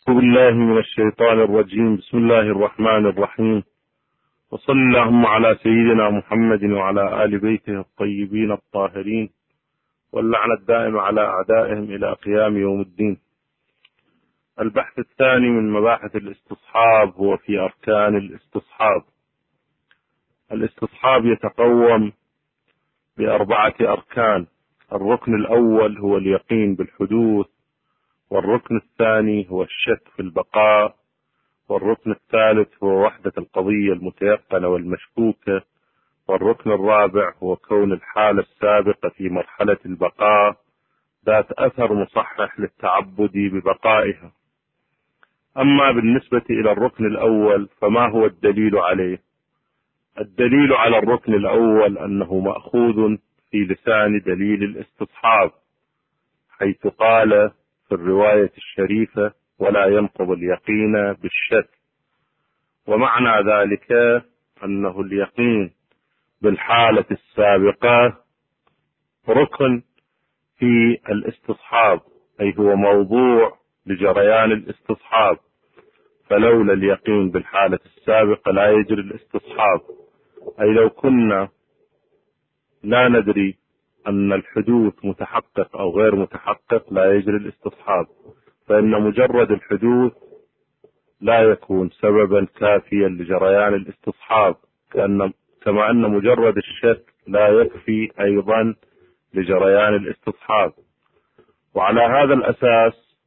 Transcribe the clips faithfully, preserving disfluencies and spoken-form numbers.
أعوذ بالله من الشيطان الرجيم. بسم الله الرحمن الرحيم، وصل اللهم على سيدنا محمد وعلى آل بيته الطيبين الطاهرين، واللعنة الدائمة على أعدائهم إلى قيام يوم الدين. البحث الثاني من مباحث الاستصحاب هو في أركان الاستصحاب. الاستصحاب يتقوم بأربعة أركان. الركن الأول هو اليقين بالحدوث، والركن الثاني هو الشك في البقاء، والركن الثالث هو وحدة القضية المتيقنة والمشكوكة، والركن الرابع هو كون الحالة السابقة في مرحلة البقاء ذات أثر مصحح للتعبد ببقائها. أما بالنسبة إلى الركن الأول فما هو الدليل عليه؟ الدليل على الركن الأول أنه مأخوذ في لسان دليل الاستصحاب، حيث قال في الرواية الشريفة: ولا ينقض اليقين بالشك. ومعنى ذلك أنه اليقين بالحالة السابقة ركن في الاستصحاب، أي هو موضوع لجريان الاستصحاب، فلولا اليقين بالحالة السابقة لا يجري الاستصحاب. أي لو كنا لا ندري أن الحدوث متحقق أو غير متحقق لا يجري الاستصحاب، فإن مجرد الحدوث لا يكون سببا كافيا لجريان الاستصحاب، كأن كما أن مجرد الشك لا يكفي أيضا لجريان الاستصحاب. وعلى هذا الأساس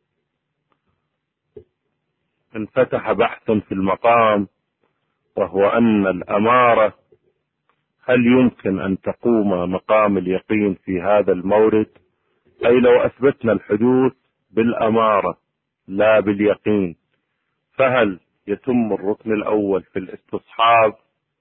انفتح بحث في المقام، وهو أن الأمارة هل يمكن أن تقوم مقام اليقين في هذا المورد؟ أي لو أثبتنا الحدوث بالأمارة لا باليقين، فهل يتم الركن الأول في الاستصحاب؟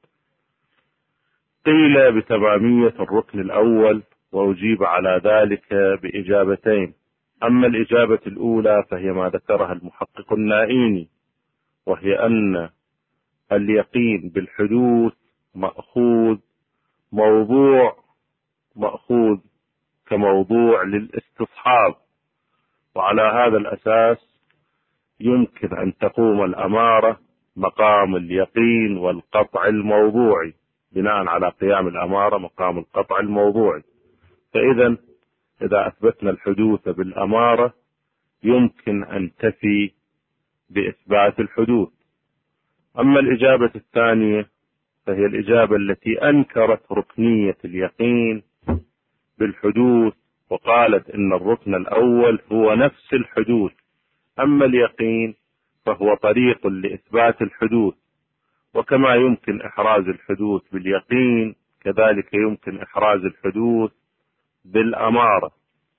قيل بتمامية الركن الأول، وأجيب على ذلك بإجابتين. أما الإجابة الأولى فهي ما ذكرها المحقق النائيني، وهي أن اليقين بالحدوث مأخوذ موضوع مأخوذ كموضوع للاستصحاب، وعلى هذا الأساس يمكن أن تقوم الأمارة مقام اليقين والقطع الموضوعي، بناء على قيام الأمارة مقام القطع الموضوعي. فإذا إذا أثبتنا الحدوث بالأمارة يمكن أن تفي بإثبات الحدوث. أما الإجابة الثانية فهي الإجابة التي أنكرت ركنية اليقين بالحدوث، وقالت إن الركن الأول هو نفس الحدوث، أما اليقين فهو طريق لإثبات الحدوث. وكما يمكن إحراز الحدوث باليقين كذلك يمكن إحراز الحدوث بالأمارة.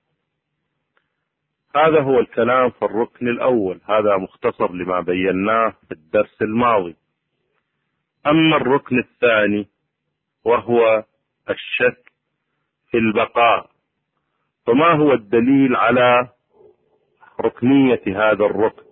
هذا هو الكلام في الركن الأول، هذا مختصر لما بيناه في الدرس الماضي. أما الركن الثاني وهو الشك في البقاء، فما هو الدليل على ركنية هذا الركن؟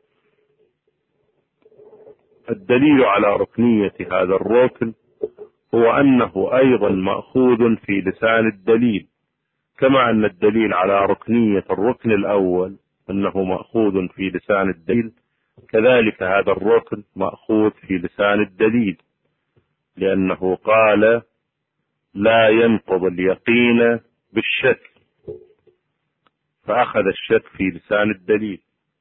الدليل على ركنية هذا الركن هو أنه أيضا مأخوذ في لسان الدليل، كما أن الدليل على ركنية الركن الأول أنه مأخوذ في لسان الدليل، كذلك هذا الركن مأخوذ في لسان الدليل، لأنه قال: لا ينقض اليقين بالشك، فأخذ الشك في لسان الدليل.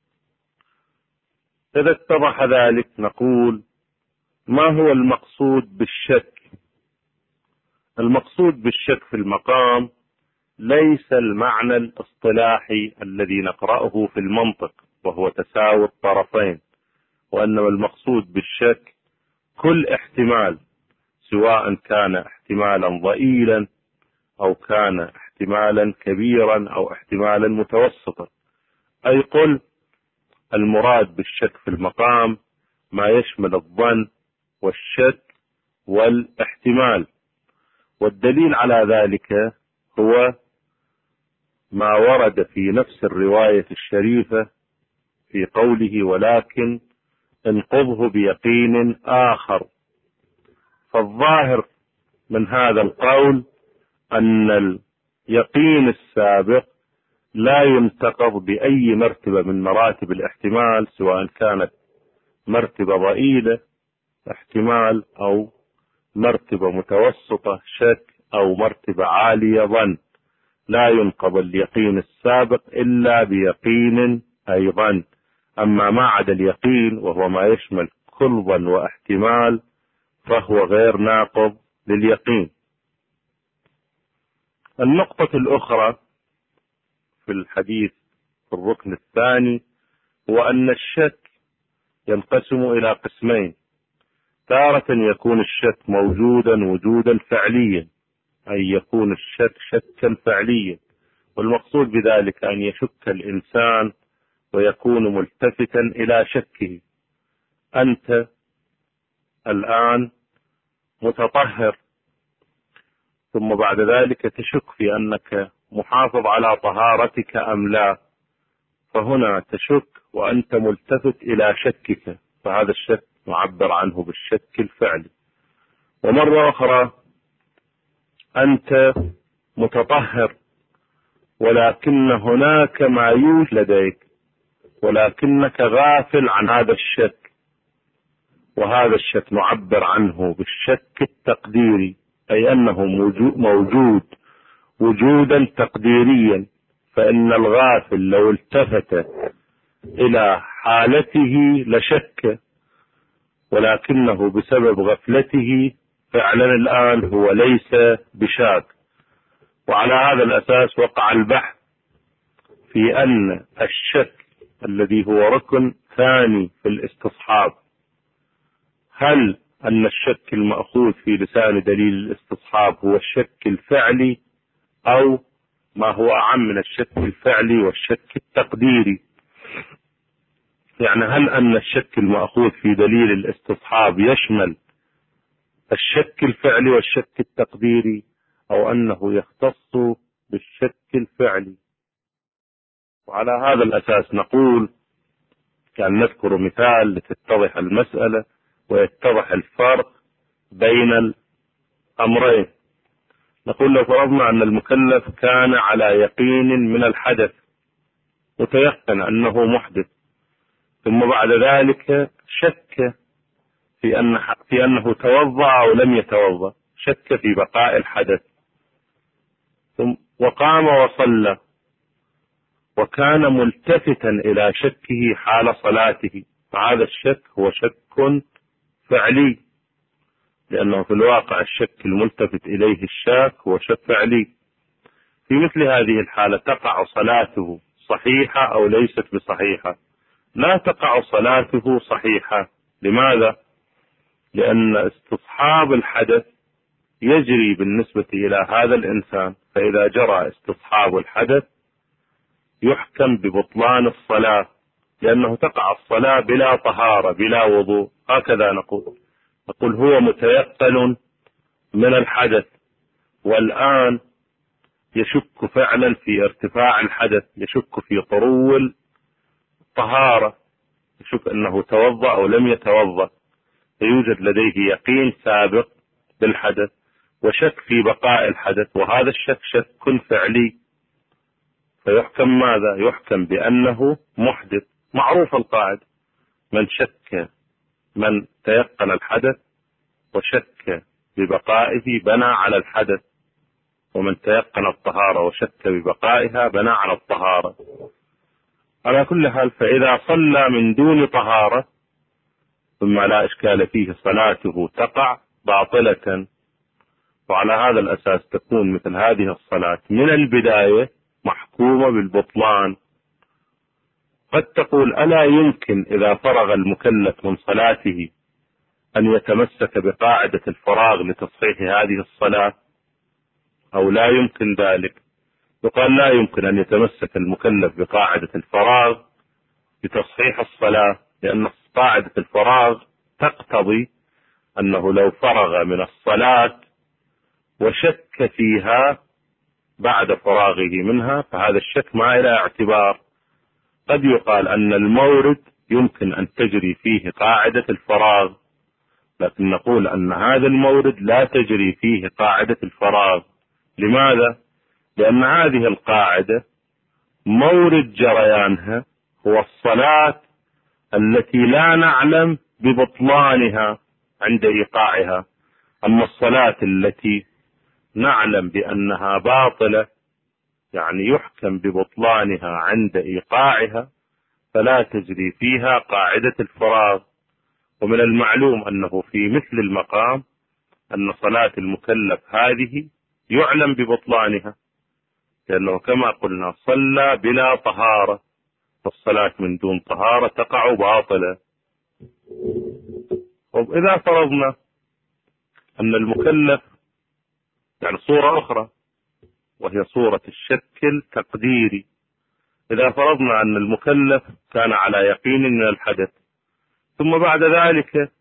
إذا اتضح ذلك نقول: ما هو المقصود بالشك؟ المقصود بالشك في المقام ليس المعنى الاصطلاحي الذي نقرأه في المنطق وهو تساوي الطرفين، وإنما المقصود بالشك كل احتمال، سواء كان احتمالا ضئيلا أو كان احتمالا كبيرا أو احتمالا متوسطا. أي قل المراد بالشك في المقام ما يشمل الظن والشك والاحتمال. والدليل على ذلك هو ما ورد في نفس الرواية الشريفة في قوله: ولكن انقضه بيقين آخر. فالظاهر من هذا القول أن اليقين السابق لا ينتقض بأي مرتبة من مراتب الاحتمال، سواء كانت مرتبة ضئيلة احتمال أو مرتبة متوسطة شك أو مرتبة عالية ظن. لا ينقض اليقين السابق إلا بيقين أيضا. أما ما عدا اليقين وهو ما يشمل كل ظن واحتمال فهو غير ناقض لليقين. النقطة الأخرى في الحديث في الركن الثاني هو أن الشك ينقسم إلى قسمين. تارة يكون الشك موجودا وجودا فعليا، أي يكون الشك شكا فعليا، والمقصود بذلك أن يشك الإنسان ويكون ملتفتا إلى شكه. أنت الآن متطهر، ثم بعد ذلك تشك في أنك محافظ على طهارتك أم لا، فهنا تشك وأنت ملتفت إلى شكك، فهذا الشك معبر عنه بالشك الفعلي. ومرة أخرى أنت متطهر ولكن هناك ما يوجد لديك ولكنك غافل عن هذا الشك، وهذا الشك نعبر عنه بالشك التقديري، أي أنه موجود وجودا تقديريا. فإن الغافل لو التفت إلى حالته لشك، ولكنه بسبب غفلته فعلا الآن هو ليس بشاك. وعلى هذا الأساس وقع البحث في أن الشك الذي هو ركن ثاني في الاستصحاب، هل أن الشك المأخوذ في لسان دليل الاستصحاب هو الشك الفعلي أو ما هو أعم من الشك الفعلي والشك التقديري؟ يعني هل أن الشك المأخوذ في دليل الاستصحاب يشمل الشك الفعلي والشك التقديري، أو أنه يختص بالشك الفعلي؟ وعلى هذا الأساس نقول كان نذكر مثال لتتضح المسألة ويتضح الفرق بين الأمرين. نقول لو فرضنا أن المكلف كان على يقين من الحدث، متيقن أنه محدث، ثم بعد ذلك شك في أن في أنه توضأ أو لم يتوضأ، شك في بقاء الحدث، ثم وقام وصلى وكان ملتفتا إلى شكه حال صلاته، فهذا الشك هو شك فعلي، لأنه في الواقع الشك الملتفت إليه الشاك هو شك فعلي. في مثل هذه الحالة تقع صلاته صحيحة أو ليست بصحيحة؟ لا تقع صلاته صحيحة. لماذا؟ لأن استصحاب الحدث يجري بالنسبة إلى هذا الإنسان، فإذا جرى استصحاب الحدث يحكم ببطلان الصلاة، لأنه تقع الصلاة بلا طهارة بلا وضوء. هكذا نقول نقول هو متيقن من الحدث، والآن يشك فعلا في ارتفاع الحدث، يشك في طرو الطهارة، يشك أنه توضأ أو لم يتوضأ، فيوجد لديه يقين سابق بالحدث وشك في بقاء الحدث، وهذا الشك شك فعلي، فيحكم ماذا؟ يحكم بأنه محدث. معروف القاعدة: من شك من تيقن الحدث وشك ببقائه بنى على الحدث، ومن تيقن الطهارة وشك ببقائها بنى على الطهارة. على كل حال، فإذا صلى من دون طهارة ثم لا إشكال فيه صلاته تقع باطلة، وعلى هذا الأساس تكون مثل هذه الصلاة من البداية محكومة بالبطلان. قد تقول: ألا يمكن إذا فرغ المكلف من صلاته أن يتمسك بقاعدة الفراغ لتصحيح هذه الصلاة، أو لا يمكن ذلك؟ يقال: لا يمكن أن يتمسك المكلف بقاعدة الفراغ لتصحيح الصلاة، لأن قاعدة الفراغ تقتضي أنه لو فرغ من الصلاة وشك فيها بعد فراغه منها فهذا الشك ما إلى اعتبار. قد يقال أن المورد يمكن أن تجري فيه قاعدة الفراغ، لكن نقول أن هذا المورد لا تجري فيه قاعدة الفراغ. لماذا؟ لأن هذه القاعدة مورد جريانها هو الصلاة التي لا نعلم ببطلانها عند إيقاعها. أما الصلاة التي نعلم بأنها باطلة، يعني يحكم ببطلانها عند إيقاعها، فلا تجري فيها قاعدة الفراغ. ومن المعلوم أنه في مثل المقام أن صلاة المكلف هذه يعلم ببطلانها، لأنه كما قلنا صلى بلا طهارة، فالصلاة من دون طهارة تقع باطلة. وإذا فرضنا أن المكلف، يعني صورة أخرى وهي صورة الشك التقديري، إذا فرضنا أن المكلف كان على يقين من الحدث، ثم بعد ذلك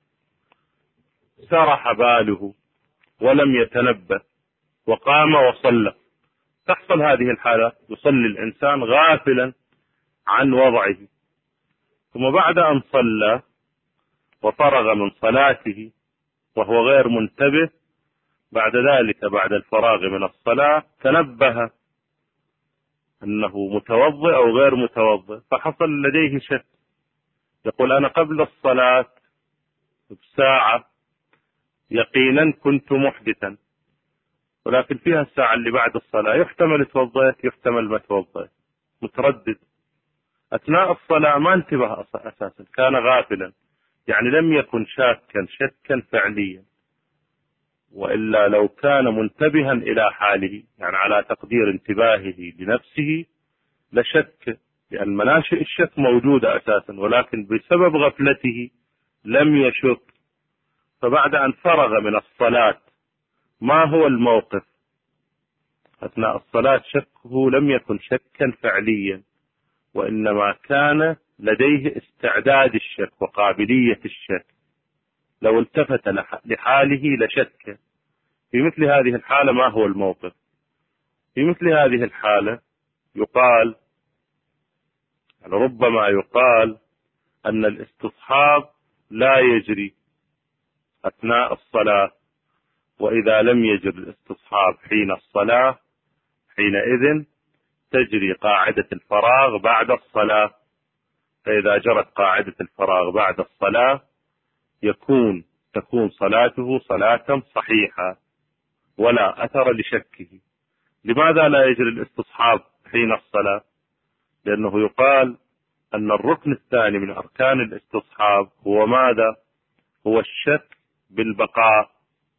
سرح باله ولم يتنبه وقام وصلى، تحصل هذه الحالة، يصلي الإنسان غافلا عن وضعه، ثم بعد أن صلى وفرغ من صلاته وهو غير منتبه، بعد ذلك بعد الفراغ من الصلاة تنبه أنه متوضئ أو غير متوضئ، فحصل لديه شك، يقول أنا قبل الصلاة بساعة يقينا كنت محدثا، ولكن فيها الساعة اللي بعد الصلاة يحتمل توضئت يحتمل ما توضئت، متردد. أثناء الصلاة ما انتبه أساسا، كان غافلا، يعني لم يكن شاكا شكا فعليا، وإلا لو كان منتبها إلى حاله، يعني على تقدير انتباهه لنفسه، لشك، لأن مناشئ الشك موجودة أساسا، ولكن بسبب غفلته لم يشك. فبعد أن فرغ من الصلاة ما هو الموقف؟ أثناء الصلاة شكه لم يكن شكا فعليا، وإنما كان لديه استعداد الشك وقابلية الشك، لو التفت لحاله لشك. في مثل هذه الحالة ما هو الموقف؟ في مثل هذه الحالة يقال، يعني ربما يقال أن الاستصحاب لا يجري أثناء الصلاة، وإذا لم يجر الاستصحاب حين الصلاة حينئذ تجري قاعدة الفراغ بعد الصلاة. فإذا جرت قاعدة الفراغ بعد الصلاة يكون تكون صلاته صلاة صحيحة ولا أثر لشكه. لماذا لا يجري الاستصحاب حين الصلاة؟ لأنه يقال أن الركن الثاني من أركان الاستصحاب هو ماذا؟ هو الشك بالبقاء،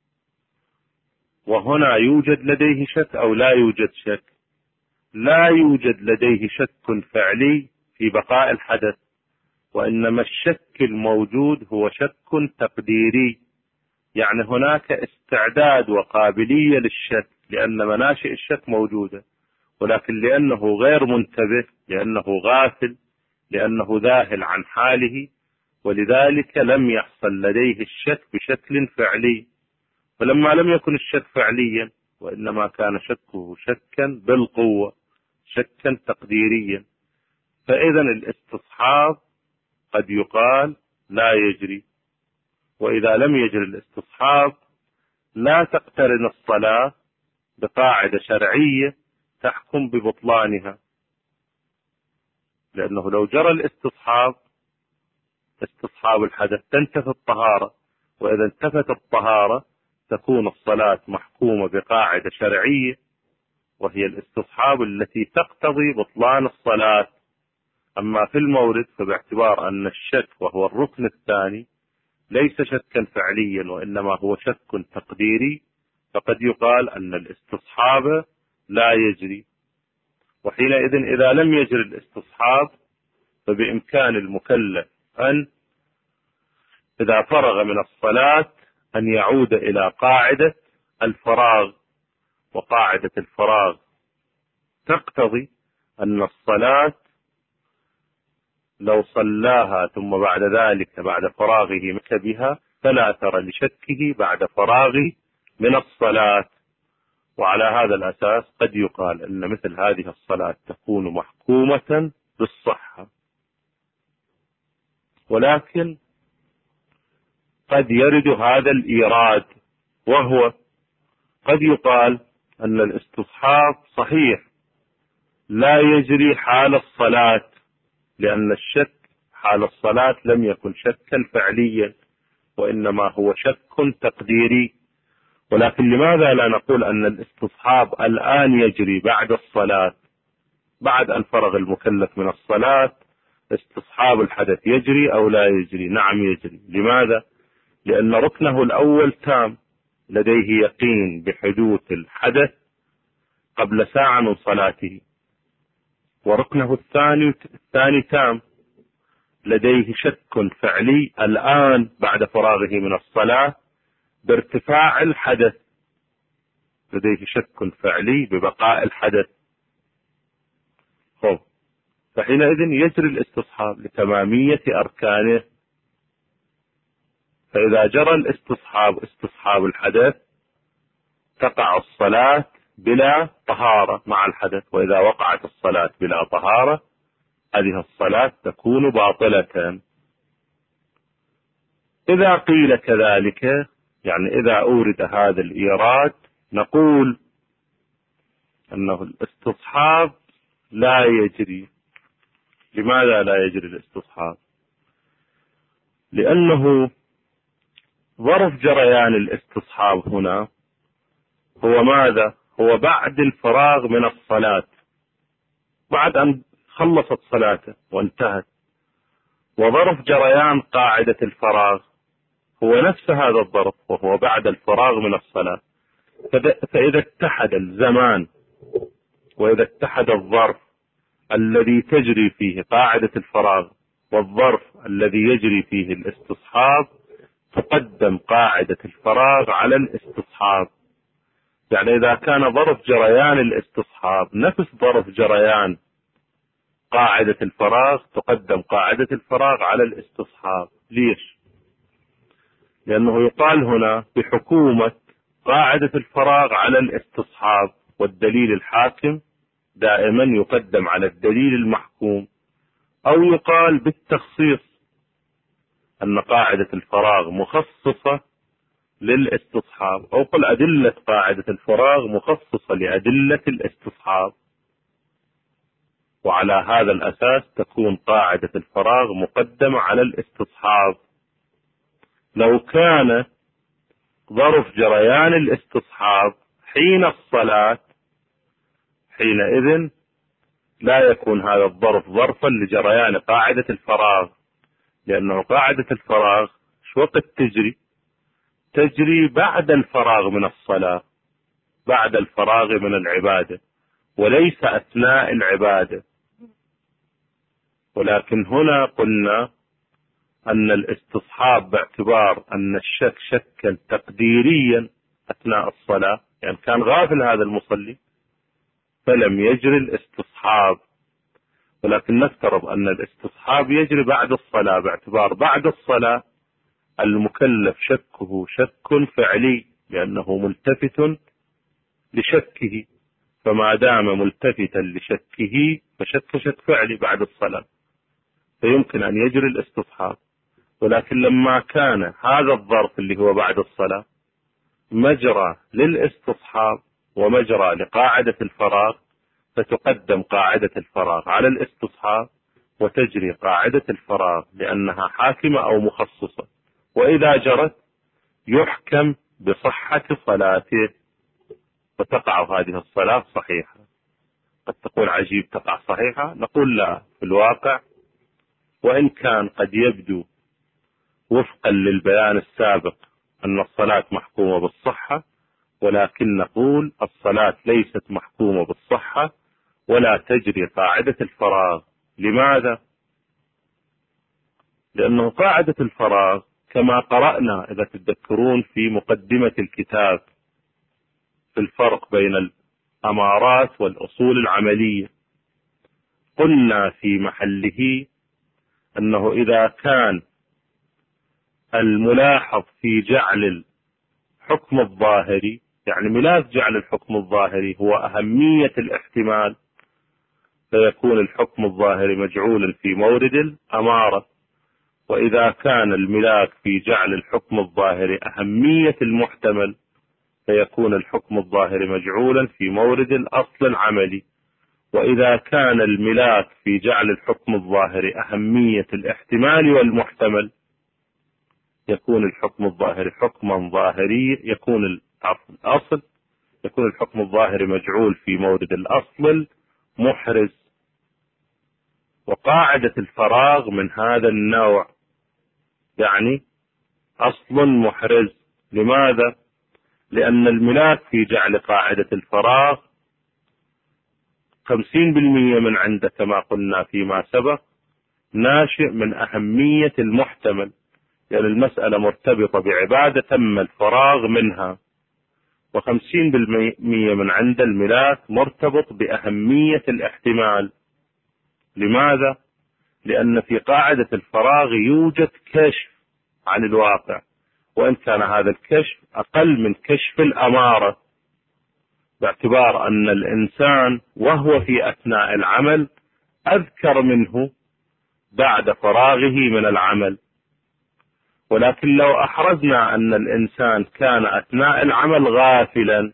وهنا يوجد لديه شك أو لا يوجد شك؟ لا يوجد لديه شك فعلي في بقاء الحدث، وإنما الشك الموجود هو شك تقديري، يعني هناك استعداد وقابلية للشك، لأن مناشئ الشك موجودة، ولكن لأنه غير منتبه، لأنه غافل، لأنه ذاهل عن حاله، ولذلك لم يحصل لديه الشك بشكل فعلي. فلما لم يكن الشك فعليا، وإنما كان شكه شكا بالقوة، شكا تقديريا، فإذا الاستصحاب قد يقال لا يجري. وإذا لم يجري الاستصحاب لا تقترن الصلاة بقاعدة شرعية تحكم ببطلانها، لأنه لو جرى الاستصحاب، استصحاب الحدث، تنتفي الطهارة، وإذا انتفت الطهارة تكون الصلاة محكومة بقاعدة شرعية، وهي الاستصحاب التي تقتضي بطلان الصلاة. أما في المورد فباعتبار أن الشك وهو الركن الثاني ليس شكا فعليا، وإنما هو شك تقديري، فقد يقال أن الاستصحاب لا يجري. وحينئذ إذا لم يجري الاستصحاب فبإمكان المكلف أن إذا فرغ من الصلاة أن يعود إلى قاعدة الفراغ، وقاعدة الفراغ تقتضي أن الصلاة لو صلاها ثم بعد ذلك بعد فراغه مك بها فلا أثر لشكه بعد فراغه من الصلاة. وعلى هذا الأساس قد يقال أن مثل هذه الصلاة تكون محكومة بالصحة، ولكن قد يرد هذا الإيراد، وهو قد يقال أن الاستصحاب صحيح لا يجري حال الصلاة، لأن الشك حال الصلاة لم يكن شكا فعليا، وإنما هو شك تقديري. ولكن لماذا لا نقول أن الاستصحاب الآن يجري بعد الصلاة، بعد أن فرغ المكلف من الصلاة استصحاب الحدث يجري أو لا يجري؟ نعم يجري. لماذا؟ لأن ركنه الأول تام، لديه يقين بحدوث الحدث قبل ساعة من صلاته، وركنه الثاني الثاني تام، لديه شك فعلي الآن بعد فراغه من الصلاة بارتفاع الحدث، لديه شك فعلي ببقاء الحدث. خب، فحينئذ يجري الاستصحاب لتمامية أركانه. فإذا جرى الاستصحاب استصحاب الحدث تقع الصلاة بلا طهارة مع الحدث، وإذا وقعت الصلاة بلا طهارة هذه الصلاة تكون باطلة. إذا قيل كذلك، يعني إذا أورد هذا الإيراد، نقول أنه الاستصحاب لا يجري. لماذا لا يجري الاستصحاب؟ لأنه ظرف جريان الاستصحاب هنا هو ماذا؟ هو بعد الفراغ من الصلاة، بعد أن خلصت صلاته وانتهت. وظرف جريان قاعدة الفراغ هو نفس هذا الظرف، وهو بعد الفراغ من الصلاة. فإذا اتحد الزمان وإذا اتحد الظرف الذي تجري فيه قاعدة الفراغ والظرف الذي يجري فيه الاستصحاب، تقدم قاعدة الفراغ على الاستصحاب. يعني إذا كان ظرف جريان الاستصحاب نفس ظرف جريان قاعدة الفراغ، تقدم قاعدة الفراغ على الاستصحاب. ليش؟ لأنه يقال هنا بحكومة قاعدة الفراغ على الاستصحاب، والدليل الحاكم دائما يقدم على الدليل المحكوم. أو يقال بالتخصيص، أن قاعدة الفراغ مخصصة للاستصحاب، أو قل أدلة قاعدة الفراغ مخصصة لأدلة الاستصحاب، وعلى هذا الأساس تكون قاعدة الفراغ مقدمة على الاستصحاب. لو كان ظرف جريان الاستصحاب حين الصلاة، حينئذ لا يكون هذا الظرف ظرفا لجريان قاعدة الفراغ، لأنه قاعدة الفراغ شو وقت تجري؟ تجري بعد الفراغ من الصلاة، بعد الفراغ من العبادة، وليس أثناء العبادة. ولكن هنا قلنا أن الاستصحاب باعتبار أن الشك شكا تقديريا أثناء الصلاة، يعني كان غافل هذا المصلي فلم يجري الاستصحاب. ولكن نفترض أن الاستصحاب يجري بعد الصلاة، باعتبار بعد الصلاة المكلف شكه شك فعلي، لأنه ملتفت لشكه، فما دام ملتفتا لشكه فشك شك فعلي بعد الصلاة، فيمكن أن يجري الاستصحاب. ولكن لما كان هذا الظرف اللي هو بعد الصلاة مجرى للاستصحاب ومجرى لقاعدة الفراغ، فتقدم قاعدة الفراغ على الاستصحاب، وتجري قاعدة الفراغ لأنها حاكمة أو مخصصة. وإذا جرت يحكم بصحة صلاته، وتقع هذه الصلاة صحيحة. قد تقول عجيب، تقع صحيحة؟ نقول لا، في الواقع وإن كان قد يبدو وفقا للبيان السابق أن الصلاة محكومة بالصحة، ولكن نقول الصلاة ليست محكومة بالصحة ولا تجري قاعدة الفراغ. لماذا؟ لأنه قاعدة الفراغ كما قرأنا إذا تذكرون في مقدمة الكتاب في الفرق بين الأمارات والأصول العملية، قلنا في محله أنه إذا كان الملاحظ في جعل الحكم الظاهري، يعني ملاذ جعل الحكم الظاهري هو أهمية الاحتمال، فيكون الحكم الظاهري مجعولا في مورد الأمارة. وإذا كان الملاك في جعل الحكم الظاهري أهمية المحتمل، فيكون الحكم الظاهري مجعولا في مورد الأصل العملي. وإذا كان الملاك في جعل الحكم الظاهري أهمية الاحتمال والمحتمل يكون الحكم الظاهري حكما ظاهري، يكون الأصل يكون الحكم الظاهري مجعول في مورد الأصل المحرز. وقاعدة الفراغ من هذا النوع، يعني أصل محرز. لماذا؟ لأن الملاك في جعل قاعدة الفراغ خمسين بالمئة من عنده كما قلنا فيما سبق ناشئ من أهمية المحتمل، يعني المسألة مرتبطة بعبادة تم الفراغ منها، وخمسين بالمئة من عند الملاك مرتبط بأهمية الاحتمال. لماذا؟ لأن في قاعدة الفراغ يوجد كشف عن الواقع، وإن كان هذا الكشف أقل من كشف الأمارة، باعتبار أن الإنسان وهو في أثناء العمل أذكر منه بعد فراغه من العمل. ولكن لو أحرزنا أن الإنسان كان أثناء العمل غافلا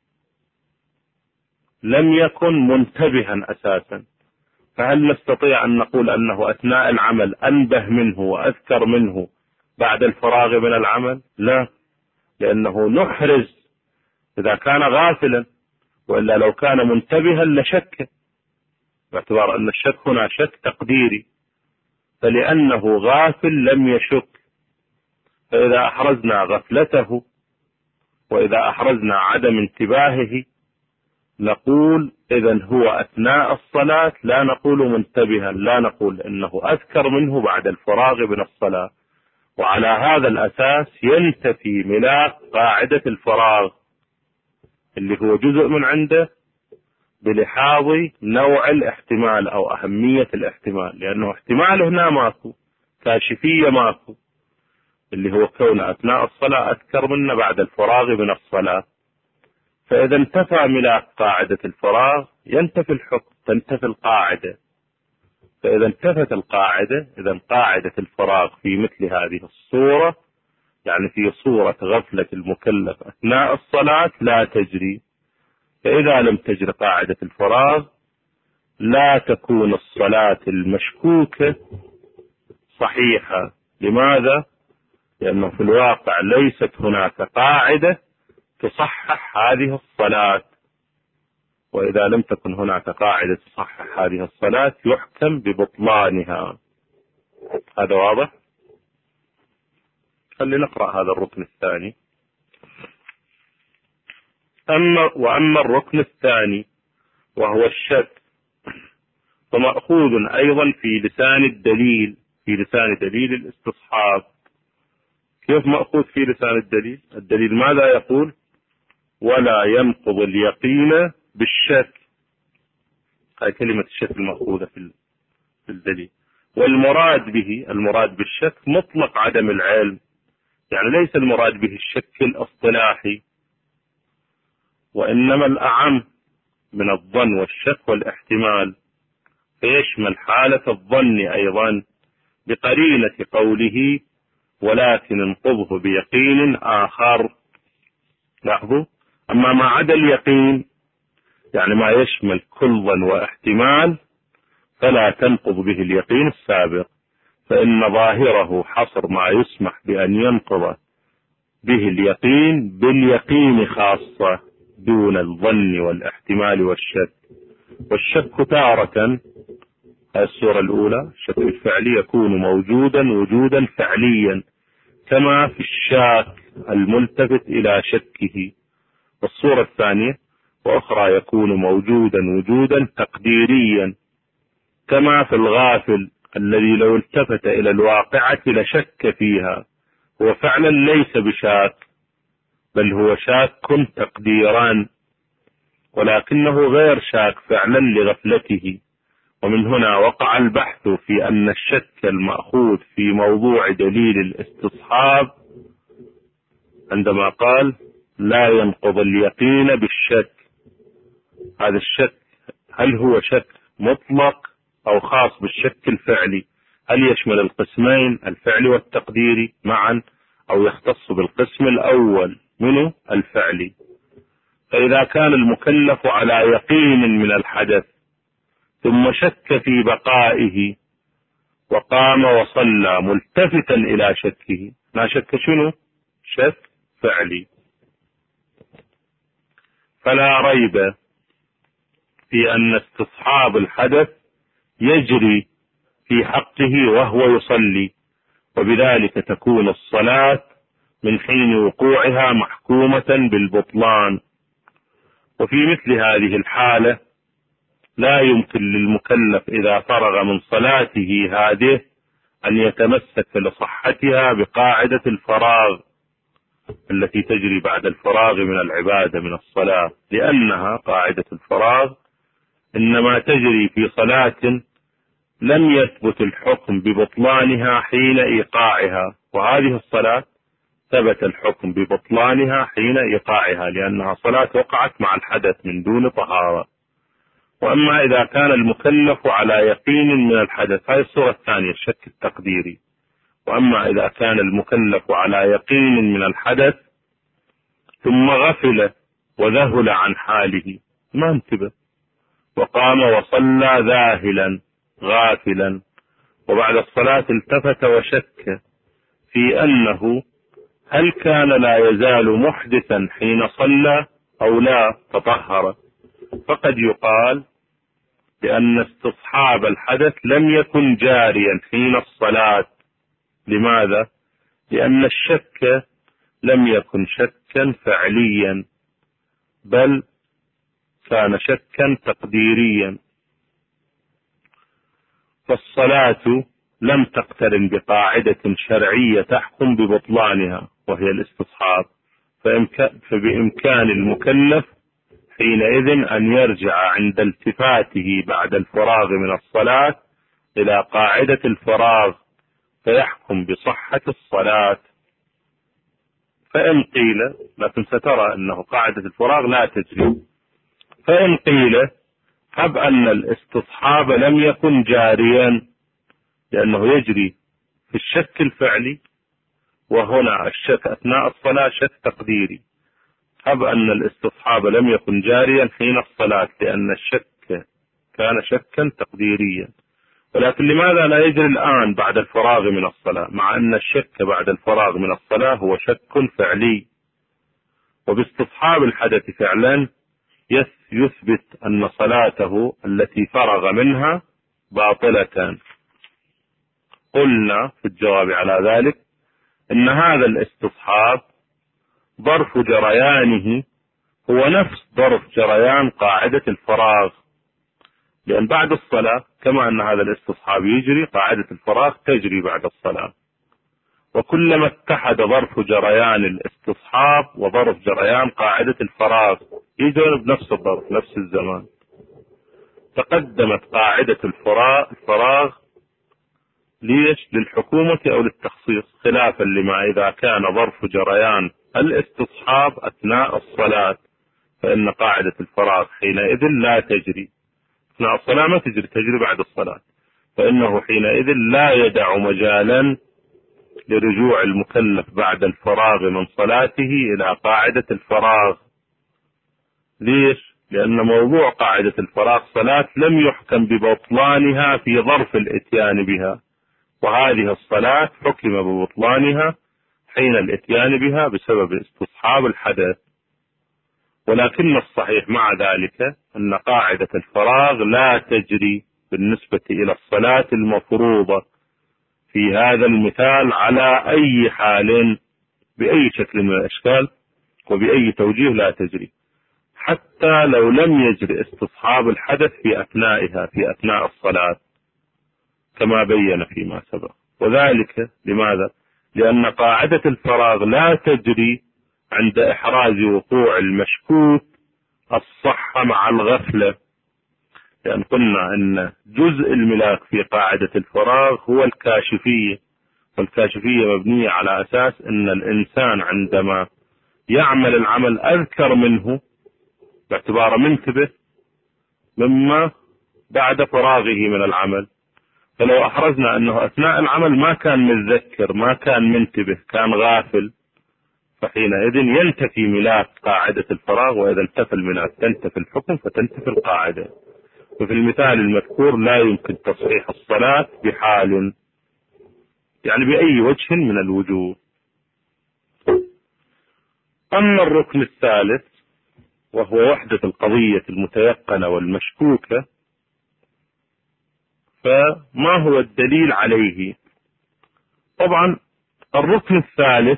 لم يكن منتبها أساسا، فهل نستطيع أن نقول أنه أثناء العمل أنبه منه وأذكر منه بعد الفراغ من العمل؟ لا، لأنه نحرز إذا كان غافلا، وإلا لو كان منتبها لشك، باعتبار أن الشك هنا شك تقديري، فلأنه غافل لم يشك. فإذا أحرزنا غفلته وإذا أحرزنا عدم انتباهه نقول إذن هو أثناء الصلاة، لا نقول منتبها، لا نقول إنه أذكر منه بعد الفراغ من الصلاة. وعلى هذا الأساس ينتفي ملاك قاعدة الفراغ اللي هو جزء من عنده بلحاظ نوع الاحتمال أو أهمية الاحتمال، لأنه احتمال هنا ماكو، كاشفية ماكو، اللي هو كون أثناء الصلاة أذكر منه بعد الفراغ من الصلاة. فإذا انتفى ملاك قاعدة الفراغ ينتفي الحكم، تنتفي القاعدة. فإذا انتفت القاعدة، إذا قاعدة الفراغ في مثل هذه الصورة، يعني في صورة غفلة المكلف أثناء الصلاة، لا تجري. فإذا لم تجري قاعدة الفراغ لا تكون الصلاة المشكوكة صحيحة. لماذا؟ لأنه في الواقع ليست هناك قاعدة تصحح هذه الصلاة، وإذا لم تكن هناك قاعدة تصحح هذه الصلاة يحكم ببطلانها. هذا واضح؟ خلينا نقرأ هذا الركن الثاني. أما وأما الركن الثاني وهو الشك فمأخوذ أيضا في لسان الدليل، في لسان دليل الاستصحاب. كيف مأخوذ في لسان الدليل؟ الدليل ماذا يقول؟ ولا ينقض اليقين بالشك. هاي كلمة الشك المأخوذة في الدليل. والمراد به، المراد بالشك مطلق عدم العلم، يعني ليس المراد به الشك الاصطلاحي، وإنما الأعم من الظن والشك والاحتمال، فيشمل حالة الظن أيضا بقرينة قوله ولكن انقضه بيقين آخر. لاحظوا، أما ما عدا اليقين يعني ما يشمل كل ظن واحتمال فلا تنقض به اليقين السابق، فإن ظاهره حصر ما يسمح بأن ينقض به اليقين باليقين خاصة دون الظن والاحتمال والشك. والشك تارة، الصورة الأولى الشك الفعلي يكون موجودا وجودا فعليا كما في الشاك الملتفت إلى شكه. والصورة الثانية وأخرى يكون موجودا وجودا تقديريا كما في الغافل الذي لو التفت إلى الواقعة لشك فيها، هو فعلا ليس بشاك بل هو شاك تقديرا، ولكنه غير شاك فعلا لغفلته. ومن هنا وقع البحث في أن الشك المأخوذ في موضوع دليل الاستصحاب عندما قال لا ينقض اليقين بالشك. هذا الشك هل هو شك مطلق أو خاص بالشك الفعلي؟ هل يشمل القسمين الفعلي والتقديري معا أو يختص بالقسم الأول منه الفعلي؟ فإذا كان المكلف على يقين من الحدث ثم شك في بقائه وقام وصلى ملتفتا إلى شكه، ما شك شنو؟ شك فعلي. فلا ريب في أن استصحاب الحدث يجري في حقه وهو يصلي، وبذلك تكون الصلاة من حين وقوعها محكومة بالبطلان. وفي مثل هذه الحالة لا يمكن للمكلف إذا فرغ من صلاته هذه أن يتمسك لصحتها بقاعدة الفراغ التي تجري بعد الفراغ من العبادة من الصلاة، لأنها قاعدة الفراغ إنما تجري في صلاة لم يثبت الحكم ببطلانها حين إيقاعها، وهذه الصلاة ثبت الحكم ببطلانها حين إيقاعها لأنها صلاة وقعت مع الحدث من دون طهارة. وأما إذا كان المكلف على يقين من الحدث، هذه الصورة الثانية الشك التقديري. وأما إذا كان المكلف على يقين من الحدث ثم غفل وذهل عن حاله، ما انتبه وقام وصلى ذاهلا غافلا، وبعد الصلاة التفت وشك في أنه هل كان لا يزال محدثا حين صلى أو لا تطهر، فقد يقال بأن استصحاب الحدث لم يكن جاريا حين الصلاة. لماذا؟ لأن الشك لم يكن شكا فعليا، بل كان شكا تقديريا. فالصلاة لم تقترن بقاعدة شرعية تحكم ببطلانها وهي الاستصحاب، فبإمكان المكلف حينئذ أن يرجع عند التفاته بعد الفراغ من الصلاة إلى قاعدة الفراغ فيحكم بصحة الصلاة. فإن قيل، لكن سترى أنه قاعدة الفراغ لا تجري، فإن قيل هب أن الاستصحاب لم يكن جاريا لأنه يجري في الشك الفعلي، وهنا الشك أثناء الصلاة شك تقديري، هب أن الاستصحاب لم يكن جاريا حين الصلاة لأن الشك كان شكا تقديريا، ولكن لماذا لا يجري الآن بعد الفراغ من الصلاة، مع أن الشك بعد الفراغ من الصلاة هو شك فعلي، وباستصحاب الحدث فعلا يثبت أن صلاته التي فرغ منها باطلة. قلنا في الجواب على ذلك إن هذا الاستصحاب ظرف جريانه هو نفس ظرف جريان قاعدة الفراغ، لأن بعد الصلاة كما أن هذا الاستصحاب يجري، قاعدة الفراغ تجري بعد الصلاة، وكلما اتحد ظرف جريان الاستصحاب وظرف جريان قاعدة الفراغ يجري بنفس الظرف نفس الزمان. تقدمت قاعدة الفراغ ليش؟ للحكومة أو للتخصيص، خلافا لما إذا كان ظرف جريان الاستصحاب أثناء الصلاة، فإن قاعدة الفراغ حينئذ لا تجري أثناء الصلاة، ما تجري، تجري بعد الصلاة، فإنه حينئذ لا يدع مجالا لرجوع المكلف بعد الفراغ من صلاته إلى قاعدة الفراغ. ليش؟ لأن موضوع قاعدة الفراغ صلاة لم يحكم ببطلانها في ظرف الإتيان بها، وهذه الصلاة حكم ببطلانها حين الإتيان بها بسبب استصحاب الحدث. ولكن الصحيح مع ذلك أن قاعدة الفراغ لا تجري بالنسبة إلى الصلاة المفروضة في هذا المثال على أي حال بأي شكل من الأشكال وبأي توجيه لا تجري، حتى لو لم يجري استصحاب الحدث في أثنائها في أثناء الصلاة كما بين فيما سبق. وذلك لماذا؟ لأن قاعدة الفراغ لا تجري عند إحراز وقوع المشكوك الصحة مع الغفلة، لأن قلنا أن جزء الملاك في قاعدة الفراغ هو الكاشفية، والكاشفية مبنية على أساس أن الإنسان عندما يعمل العمل أذكر منه باعتباره منتبه مما بعد فراغه من العمل، فلو أحرزنا أنه أثناء العمل ما كان متذكر ما كان منتبه كان غافل، فحينئذ ينتفي ملاك قاعدة الفراغ، وإذا انتفى الملاك تنتفي الحكم فتنتفي القاعدة. ففي المثال المذكور لا يمكن تصحيح الصلاة بحال، يعني بأي وجه من الوجوه. أما الركن الثالث وهو وحدة القضية المتيقنة والمشكوكة، فما هو الدليل عليه؟ طبعا الركن الثالث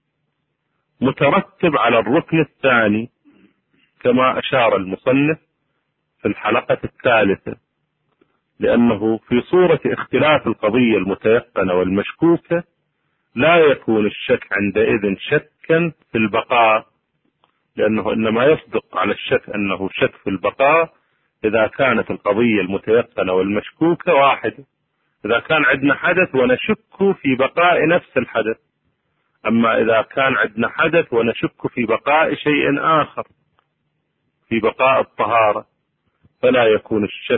مترتب على الركن الثاني كما أشار المصنف في الحلقة الثالثة، لأنه في صورة اختلاف القضية المتيقنة والمشكوكة لا يكون الشك عندئذ شكا في البقاء، لأنه إنما يصدق على الشك أنه شك في البقاء إذا كانت القضية المتيقنة والمشكوكة واحدة، إذا كان عندنا حدث ونشك في بقاء نفس الحدث. أما إذا كان عندنا حدث ونشك في بقاء شيء آخر، في بقاء الطهارة، فلا يكون الشك.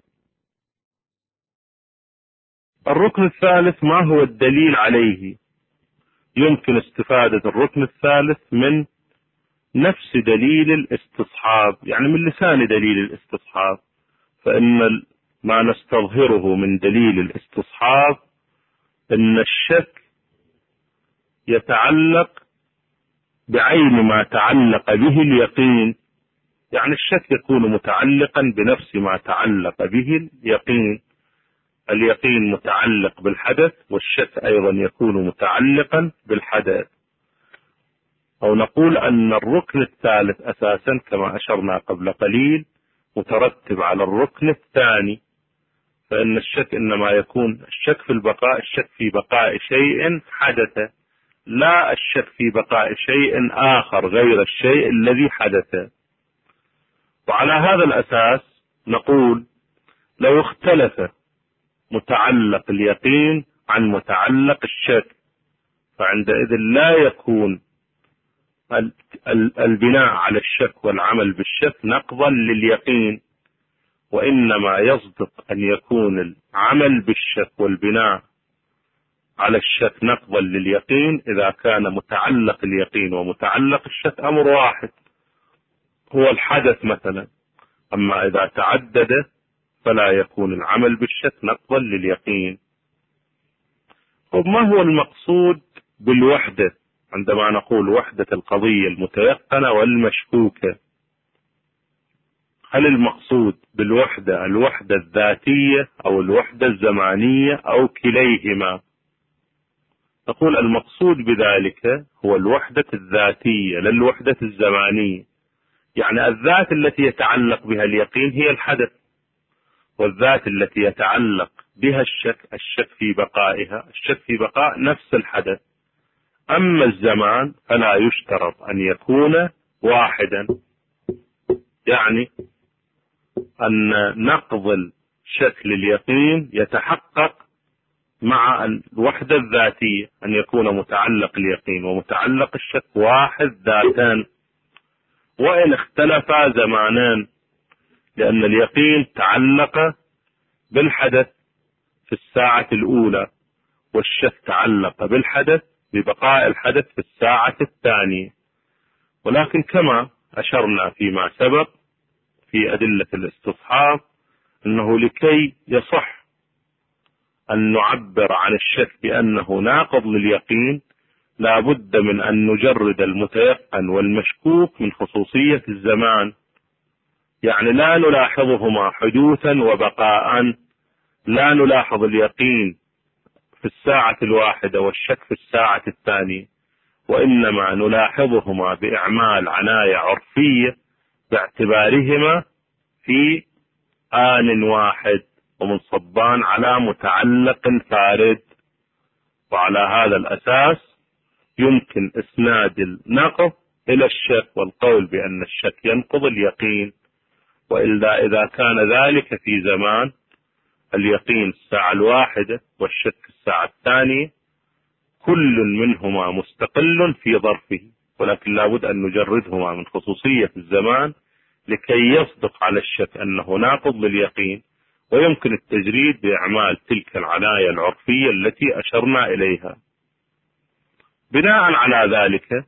الركن الثالث ما هو الدليل عليه؟ يمكن استفادة الركن الثالث من نفس دليل الاستصحاب، يعني من لسان دليل الاستصحاب. فإن ما نستظهره من دليل الاستصحاب أن الشك يتعلق بعين ما تعلق به اليقين، يعني الشك يكون متعلقا بنفس ما تعلق به اليقين. اليقين متعلق بالحدث، والشك أيضا يكون متعلقا بالحدث. أو نقول أن الركن الثالث أساسا كما أشرنا قبل قليل مترتب على الركن الثاني، فإن الشك إنما يكون الشك في البقاء، الشك في بقاء شيء حدث، لا الشك في بقاء شيء آخر غير الشيء الذي حدث. وعلى هذا الأساس نقول لو اختلف متعلق اليقين عن متعلق الشك، فعندئذ لا يكون البناء على الشك والعمل بالشك نقضا لليقين، وإنما يصدق أن يكون العمل بالشك والبناء على الشك نقضا لليقين إذا كان متعلق اليقين ومتعلق الشك أمر واحد هو الحدث مثلا. أما إذا تعدد فلا يكون العمل بالشك نقضا لليقين. طب ما هو المقصود بالوحدة عندما نقول وحدة القضية المتيقنة والمشكوكة؟ هل المقصود بالوحدة الوحدة الذاتية أو الوحدة الزمانية أو كليهما؟ نقول المقصود بذلك هو الوحدة الذاتية لا الوحدة الزمانية. يعني الذات التي يتعلق بها اليقين هي الحدث، والذات التي يتعلق بها الشك الشك في بقائها، الشك في بقاء نفس الحدث. أما الزمان فلا يشترط أن يكون واحدا، يعني أن نقض الشك لليقين يتحقق مع الوحدة الذاتية، أن يكون متعلق اليقين ومتعلق الشك واحد ذاتان، وإن اختلفا زمانان، لأن اليقين تعلق بالحدث في الساعة الأولى، والشك تعلق بالحدث ببقاء الحدث في الساعة الثانية. ولكن كما أشرنا فيما سبق في أدلة الاستصحاب أنه لكي يصح أن نعبر عن الشك بأنه ناقض لليقين لا بد من أن نجرد المتيقن والمشكوك من خصوصية الزمان، يعني لا نلاحظهما حدوثا وبقاء، لا نلاحظ اليقين في الساعة الواحدة والشك في الساعة الثانية، وإنما نلاحظهما بإعمال عناية عرفية باعتبارهما في آن واحد ومنصبان على متعلق فارد. وعلى هذا الأساس يمكن إسناد النقض إلى الشك والقول بأن الشك ينقض اليقين. وإلا إذا كان ذلك في زمان اليقين الساعة الواحدة والشك الساعة الثانية كل منهما مستقل في ظرفه، ولكن لا بد أن نجردهما من خصوصية الزمان لكي يصدق على الشك أنه ناقض لليقين، ويمكن التجريد بإعمال تلك العناية العرفية التي أشرنا إليها. بناء على ذلك،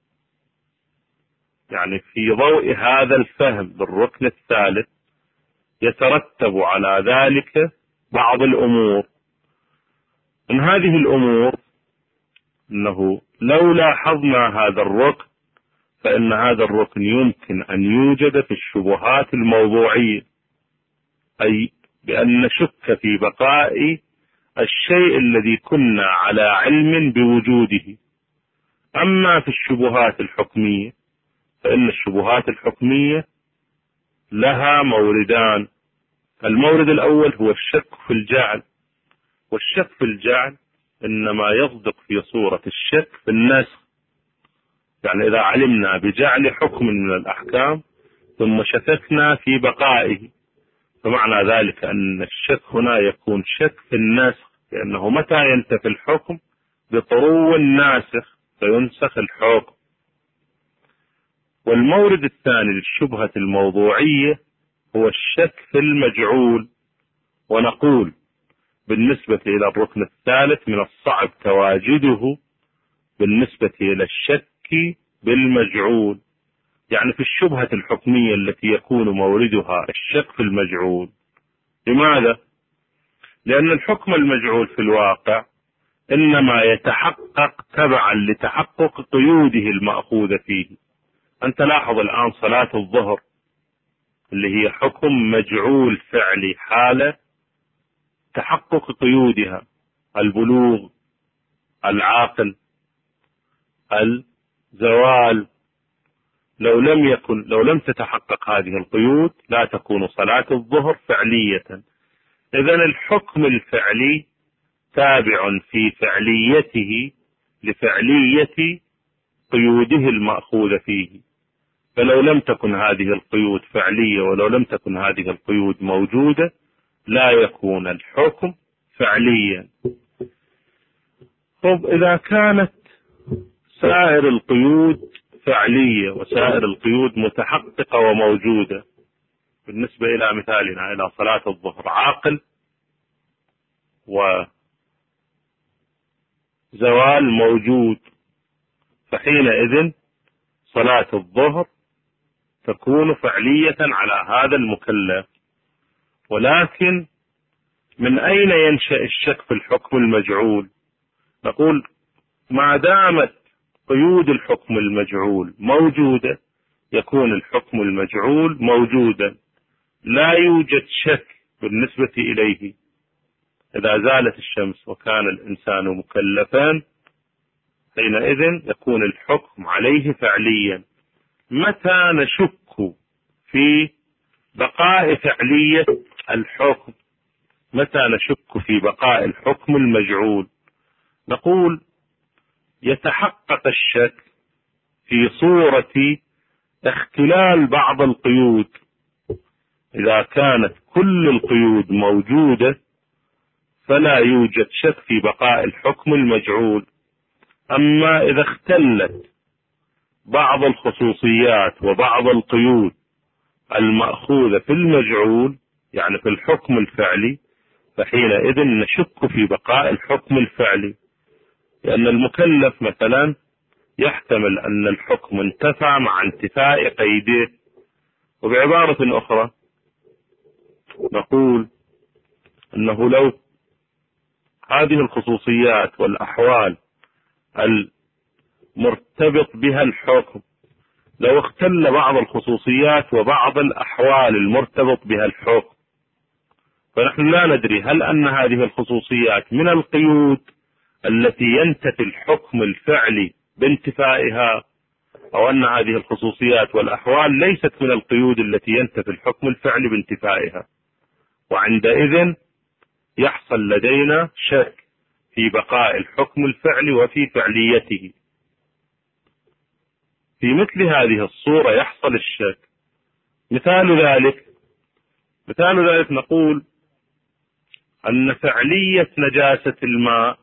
يعني في ضوء هذا الفهم بالركن الثالث، يترتب على ذلك بعض الأمور. من هذه الأمور أنه لو لاحظنا هذا الركن فإن هذا الركن يمكن أن يوجد في الشبهات الموضوعية، أي بأن نشك في بقاء الشيء الذي كنا على علم بوجوده. أما في الشبهات الحكمية فإن الشبهات الحكمية لها موردان. المورد الأول هو الشك في الجعل، والشك في الجعل إنما يصدق في صورة الشك في النسخ. يعني إذا علمنا بجعل حكم من الأحكام ثم شككنا في بقائه، فمعنى ذلك أن الشك هنا يكون شك في النسخ، لأنه متى ينتفي الحكم بطرو الناسخ فينسخ الحكم. والمورد الثاني للشبهة الموضوعية هو الشك في المجعول. ونقول بالنسبة إلى الركن الثالث من الصعب تواجده بالنسبة إلى الشك بالمجعول. يعني في الشبهة الحكمية التي يكون موردها الشك في المجعول. لماذا؟ لأن الحكم المجعول في الواقع إنما يتحقق تبعا لتحقق قيوده المأخوذة فيه. أنت لاحظ الآن صلاة الظهر اللي هي حكم مجعول فعلي حال تحقق قيودها: البلوغ، العاقل، الزوال. لو لم يكن لو لم تتحقق هذه القيود لا تكون صلاة الظهر فعلية. إذن الحكم الفعلي تابع في فعليته لفعلية قيوده المأخوذة فيه. فلو لم تكن هذه القيود فعلية ولو لم تكن هذه القيود موجودة لا يكون الحكم فعليا. طب إذا كانت سائر القيود فعلية وسائر القيود متحققة وموجودة، بالنسبة إلى مثالنا إلى صلاة الظهر عاقل وزوال موجود، فحينئذ صلاة الظهر تكون فعلية على هذا المكلف. ولكن من أين ينشأ الشك في الحكم المجعول؟ نقول ما دامت قيود الحكم المجعول موجودة يكون الحكم المجعول موجودا، لا يوجد شك بالنسبة إليه. إذا زالت الشمس وكان الإنسان مكلفا حينئذ يكون الحكم عليه فعليا. متى نشك في بقاء فعلية الحكم؟ متى نشك في بقاء الحكم المجعول؟ نقول يتحقق الشك في صورة اختلال بعض القيود. إذا كانت كل القيود موجودة فلا يوجد شك في بقاء الحكم المجعول. أما إذا اختلت بعض الخصوصيات وبعض القيود المأخوذة في المجعول يعني في الحكم الفعلي فحينئذ نشك في بقاء الحكم الفعلي، لأن المكلف مثلا يحتمل أن الحكم انتفع مع انتفاء قيده. وبعبارة أخرى نقول أنه لو هذه الخصوصيات والأحوال المرتبط بها الحكم لو اختل بعض الخصوصيات وبعض الأحوال المرتبط بها الحكم، فنحن لا ندري هل أن هذه الخصوصيات من القيود التي ينتفي الحكم الفعلي بانتفائها، أو أن هذه الخصوصيات والأحوال ليست من القيود التي ينتفي الحكم الفعلي بانتفائها. وعندئذ يحصل لدينا شك في بقاء الحكم الفعلي وفي فعليته. في مثل هذه الصورة يحصل الشك. مثال ذلك مثال ذلك نقول أن فعلية نجاسة الماء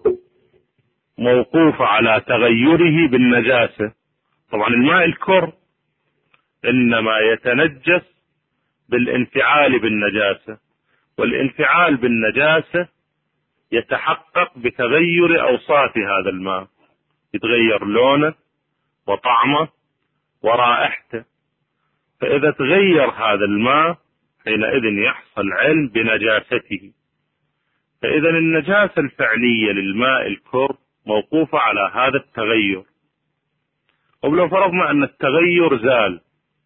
موقوفة على تغيره بالنجاسة. طبعا الماء الكر إنما يتنجس بالانفعال بالنجاسة، والانفعال بالنجاسة يتحقق بتغير أوصاف هذا الماء، يتغير لونه وطعمه ورائحته. فإذا تغير هذا الماء حينئذ يحصل علم بنجاسته. فإذا النجاسة الفعلية للماء الكر موقوفة على هذا التغير. ولو فرضنا أن التغير زال،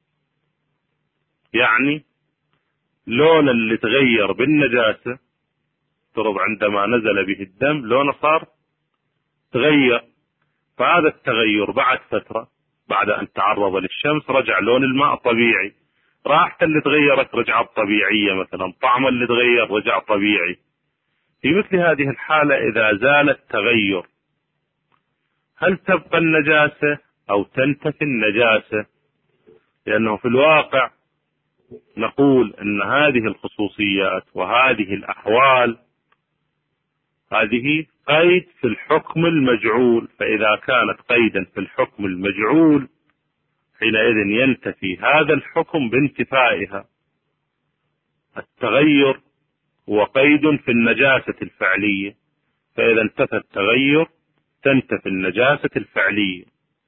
يعني لون اللي تغير بالنجاسة، ترى عندما نزل به الدم لونه صار تغير، فهذا التغير بعد فترة بعد أن تعرض للشمس رجع لون الماء طبيعي، رائحته اللي تغيرت رجعت طبيعية، مثلا طعمه اللي تغير رجع طبيعي. في مثل هذه الحالة إذا زال التغير هل تبقى النجاسة أو تنتفي النجاسة؟ لأنه في الواقع نقول أن هذه الخصوصيات وهذه الأحوال هذه قيد في الحكم المجعول، فإذا كانت قيدا في الحكم المجعول حينئذ ينتفي هذا الحكم بانتفائها. التغير هو قيد في النجاسة الفعلية، فإذا انتفى التغير تنتفي النجاسة الفعلية.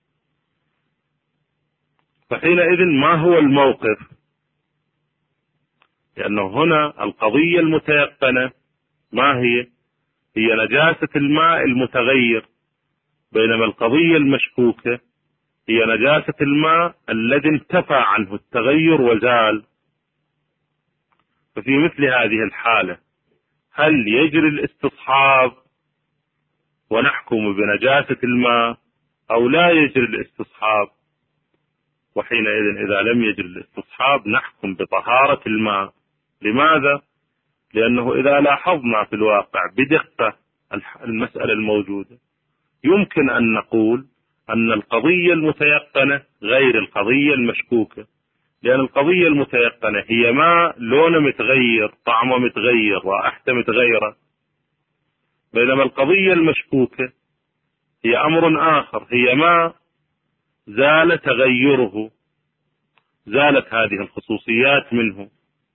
فحينئذ ما هو الموقف؟ لأنه هنا القضية المتيقنة ما هي؟ هي نجاسة الماء المتغير، بينما القضية المشكوكة هي نجاسة الماء الذي انتفى عنه التغير وزال. ففي مثل هذه الحالة هل يجري الاستصحاب ونحكم بنجاسة الماء أو لا يجري الاستصحاب؟ وحينئذ إذا لم يجري الاستصحاب نحكم بطهارة الماء. لماذا؟ لأنه إذا لاحظنا في الواقع بدقة المسألة الموجودة يمكن أن نقول أن القضية المتيقنة غير القضية المشكوكة، لأن القضية المتيقنة هي ماء لونه متغير، طعمه متغير، رائحته متغيرة، بينما القضية المشكوكة هي أمر آخر، هي ماء زال تغيره، زالت هذه الخصوصيات منه.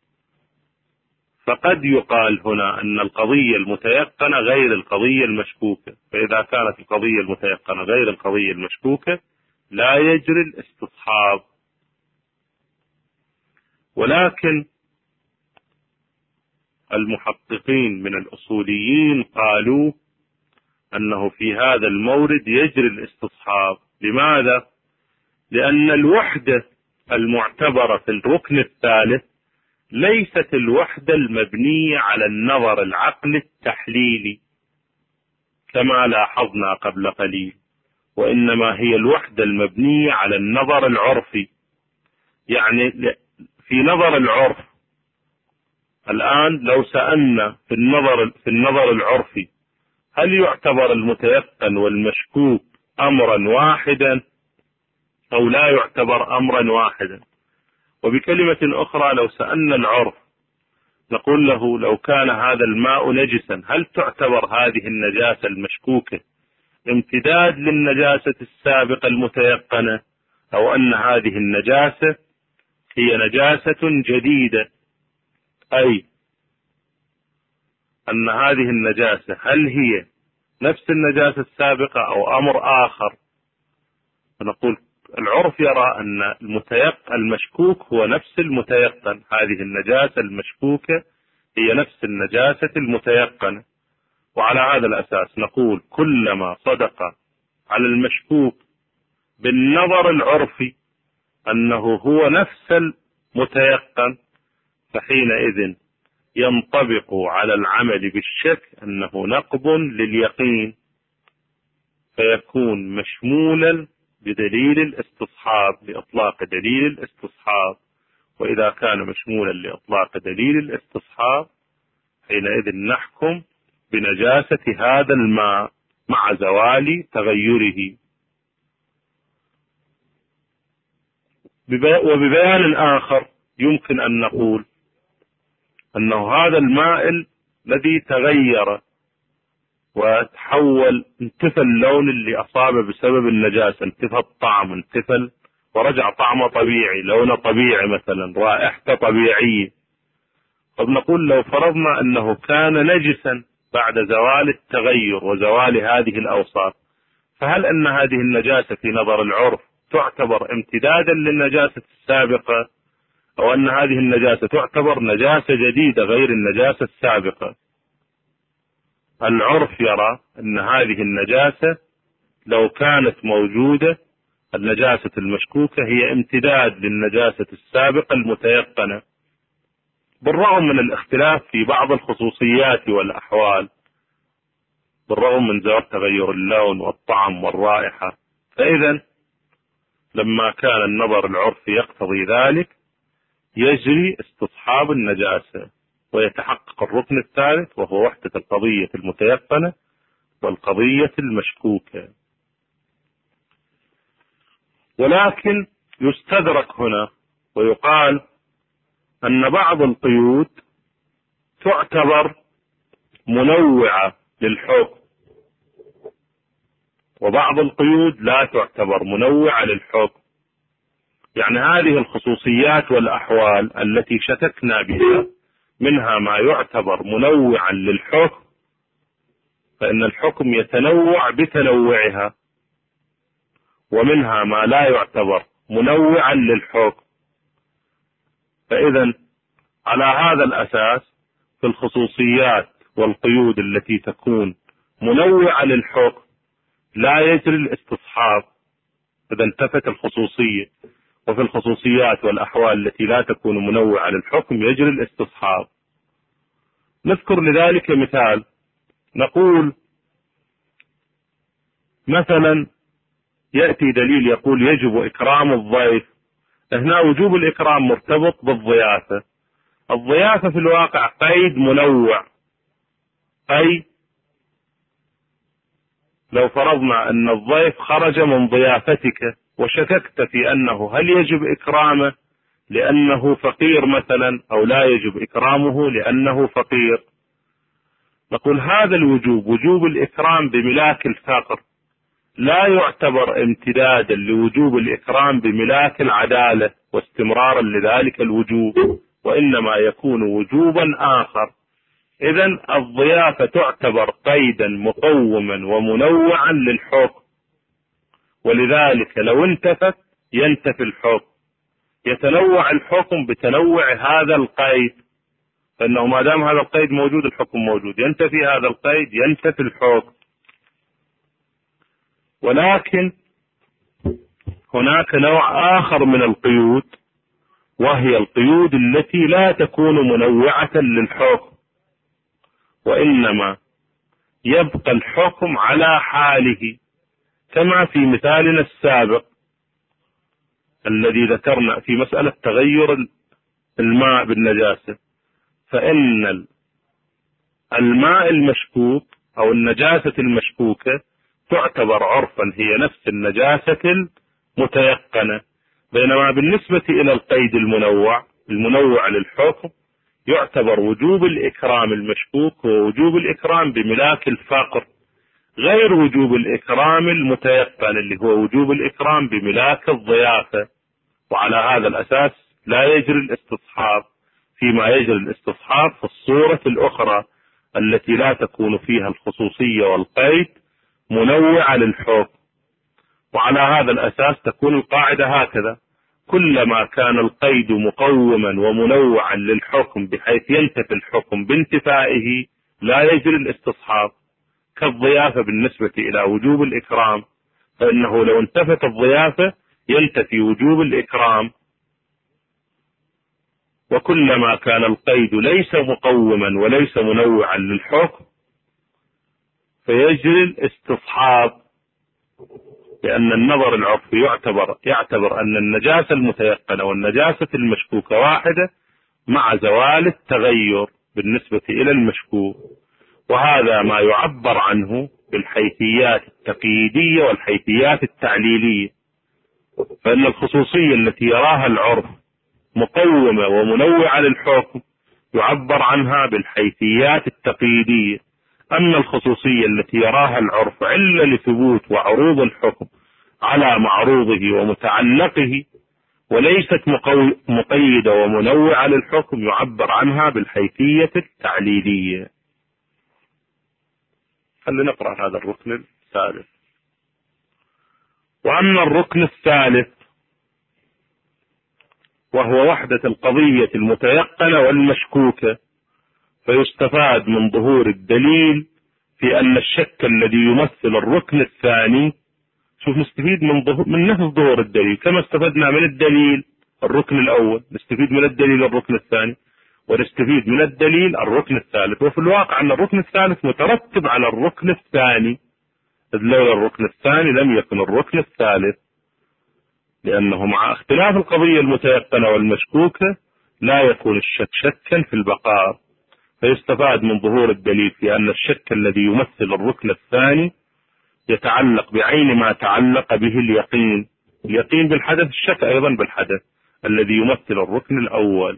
فقد يقال هنا أن القضية المتيقنة غير القضية المشكوكة، فإذا كانت القضية المتيقنة غير القضية المشكوكة لا يجري الاستصحاب. ولكن المحققين من الأصوليين قالوا أنه في هذا المورد يجري الاستصحاب. لماذا؟ لأن الوحدة المعتبرة في الركن الثالث ليست الوحدة المبنية على النظر العقلي التحليلي كما لاحظنا قبل قليل، وإنما هي الوحدة المبنية على النظر العرفي. يعني في نظر العرف الآن لو سألنا في النظر في النظر العرفي هل يعتبر المتيقن والمشكوك أمرا واحدا أو لا يعتبر أمرا واحدا؟ وبكلمة أخرى لو سألنا العرف نقول له لو كان هذا الماء نجسا هل تعتبر هذه النجاسة المشكوكة امتداد للنجاسة السابقة المتيقنة، أو أن هذه النجاسة هي نجاسة جديدة، أي أن هذه النجاسة هل هي نفس النجاسة السابقة أو أمر آخر؟ فنقول العرف يرى أن المتيقن المشكوك هو نفس المتيقن، هذه النجاسة المشكوكة هي نفس النجاسة المتيقنة. وعلى هذا الأساس نقول كلما صدق على المشكوك بالنظر العرفي أنه هو نفس المتيقن فحينئذ ينطبق على العمل بالشك أنه نقض لليقين، فيكون مشمولا بدليل الاستصحاب لإطلاق دليل الاستصحاب. وإذا كان مشمولا لإطلاق دليل الاستصحاب حينئذ نحكم بنجاسة هذا الماء مع زوال تغيره. وببيان آخر يمكن أن نقول أنه هذا الماء الذي تغير وتحول انتفى اللون اللي أصابه بسبب النجاسة، انتفى الطعم، انتفى ورجع طعمه طبيعي، لونه طبيعي، مثلا رائحته طبيعية. طب نقول لو فرضنا أنه كان نجسا بعد زوال التغير وزوال هذه الأوصاف، فهل أن هذه النجاسة في نظر العرف تعتبر امتدادا للنجاسة السابقة أو أن هذه النجاسة تعتبر نجاسة جديدة غير النجاسة السابقة. العرف يرى أن هذه النجاسة لو كانت موجودة، النجاسة المشكوكة هي امتداد للنجاسة السابقة المتيقنة، بالرغم من الاختلاف في بعض الخصوصيات والأحوال، بالرغم من تغير اللون والطعم والرائحة. فإذا لما كان النظر العرفي يقتضي ذلك يجري استصحاب النجاسة، ويتحقق الركن الثالث وهو وحدة القضية المتيقنة والقضية المشكوكة. ولكن يستدرك هنا ويقال أن بعض القيود تعتبر منوعة للحكم، وبعض القيود لا تعتبر منوعة للحكم. يعني هذه الخصوصيات والأحوال التي شككنا بها منها ما يعتبر منوعا للحكم، فإن الحكم يتنوع بتنوعها، ومنها ما لا يعتبر منوعا للحكم. فإذا على هذا الأساس في الخصوصيات والقيود التي تكون منوعة للحكم لا يجري الاستصحاب إذا انتفت الخصوصية، وفي الخصوصيات والأحوال التي لا تكون منوعة للحكم يجري الاستصحاب. نذكر لذلك مثال، نقول مثلا يأتي دليل يقول يجب إكرام الضيف. هنا وجوب الإكرام مرتبط بالضيافة. الضيافة في الواقع قيد منوع، أي لو فرضنا أن الضيف خرج من ضيافتك وشككت في أنه هل يجب إكرامه لأنه فقير مثلا أو لا يجب إكرامه لأنه فقير، نقول هذا الوجوب وجوب الإكرام بملاك الفقر لا يعتبر امتدادا لوجوب الإكرام بملاك العدالة واستمرارا لذلك الوجوب، وإنما يكون وجوبا آخر. إذن الضيافة تعتبر قيدا مقوما ومنوعا للحكم، ولذلك لو انتفت ينتفي الحكم، يتنوع الحكم بتنوع هذا القيد، فإنه ما دام هذا القيد موجود الحكم موجود، ينتفي هذا القيد ينتفي الحكم. ولكن هناك نوع آخر من القيود، وهي القيود التي لا تكون منوعة للحكم، وإنما يبقى الحكم على حاله، كما في مثالنا السابق الذي ذكرنا في مسألة تغير الماء بالنجاسة. فإن الماء المشكوك أو النجاسة المشكوكة تعتبر عرفا هي نفس النجاسة المتيقنة، بينما بالنسبة إلى القيد المنوع المنوع للحكم يعتبر وجوب الإكرام المشكوك ووجوب الإكرام بملاك الفقر، غير وجوب الإكرام المتيقن اللي هو وجوب الإكرام بملاك الضيافة. وعلى هذا الأساس لا يجري الاستصحاب، فيما يجري الاستصحاب في الصورة الأخرى التي لا تكون فيها الخصوصية والقيد منوعة للحكم. وعلى هذا الأساس تكون القاعدة هكذا: كلما كان القيد مقوما ومنوعا للحكم بحيث ينتفي الحكم بانتفائه لا يجري الاستصحاب، كالضيافة بالنسبة إلى وجوب الإكرام، فإنه لو انتفت الضيافة ينتفي وجوب الإكرام. وكلما كان القيد ليس مقوما وليس منوعا للحكم فيجري الاستصحاب، لأن النظر العرفي يعتبر يعتبر أن النجاسة المتيقنة والنجاسة المشكوكة واحدة مع زوال التغير بالنسبة إلى المشكوك، وهذا ما يعبر عنه بالحيثيات التقييدية والحيثيات التعليلية. فإن الخصوصية التي يراها العرف مقومة ومنوعة للحكم يعبر عنها بالحيثيات التقييدية، أما الخصوصية التي يراها العرف علة لثبوت وعروض الحكم على معروضه ومتعلقه وليست مقيدة ومنوعة للحكم يعبر عنها بالحيثية التعليلية. خلينا نقرأ هذا الركن الثالث. وأما الركن الثالث وهو وحدة القضية المتيقنة والمشكوكة، فيستفاد من ظهور الدليل في أن الشك الذي يمثل الركن الثاني، شوف نستفيد من ظهور من نفس ظهور الدليل، كما استفدنا من الدليل الركن الأول نستفيد من الدليل الركن الثاني، ونستفيد من الدليل الركن الثالث. وفي الواقع أن الركن الثالث مترتب على الركن الثاني، إذ لولا الركن الثاني لم يكن الركن الثالث، لأنه مع اختلاف القضية المتيقنة والمشكوكة لا يكون الشك شكا في البقاء. فيستفاد من ظهور الدليل في أن الشك الذي يمثل الركن الثاني يتعلق بعين ما تعلق به اليقين، اليقين بالحدث، الشك أيضا بالحدث الذي يمثل الركن الأول.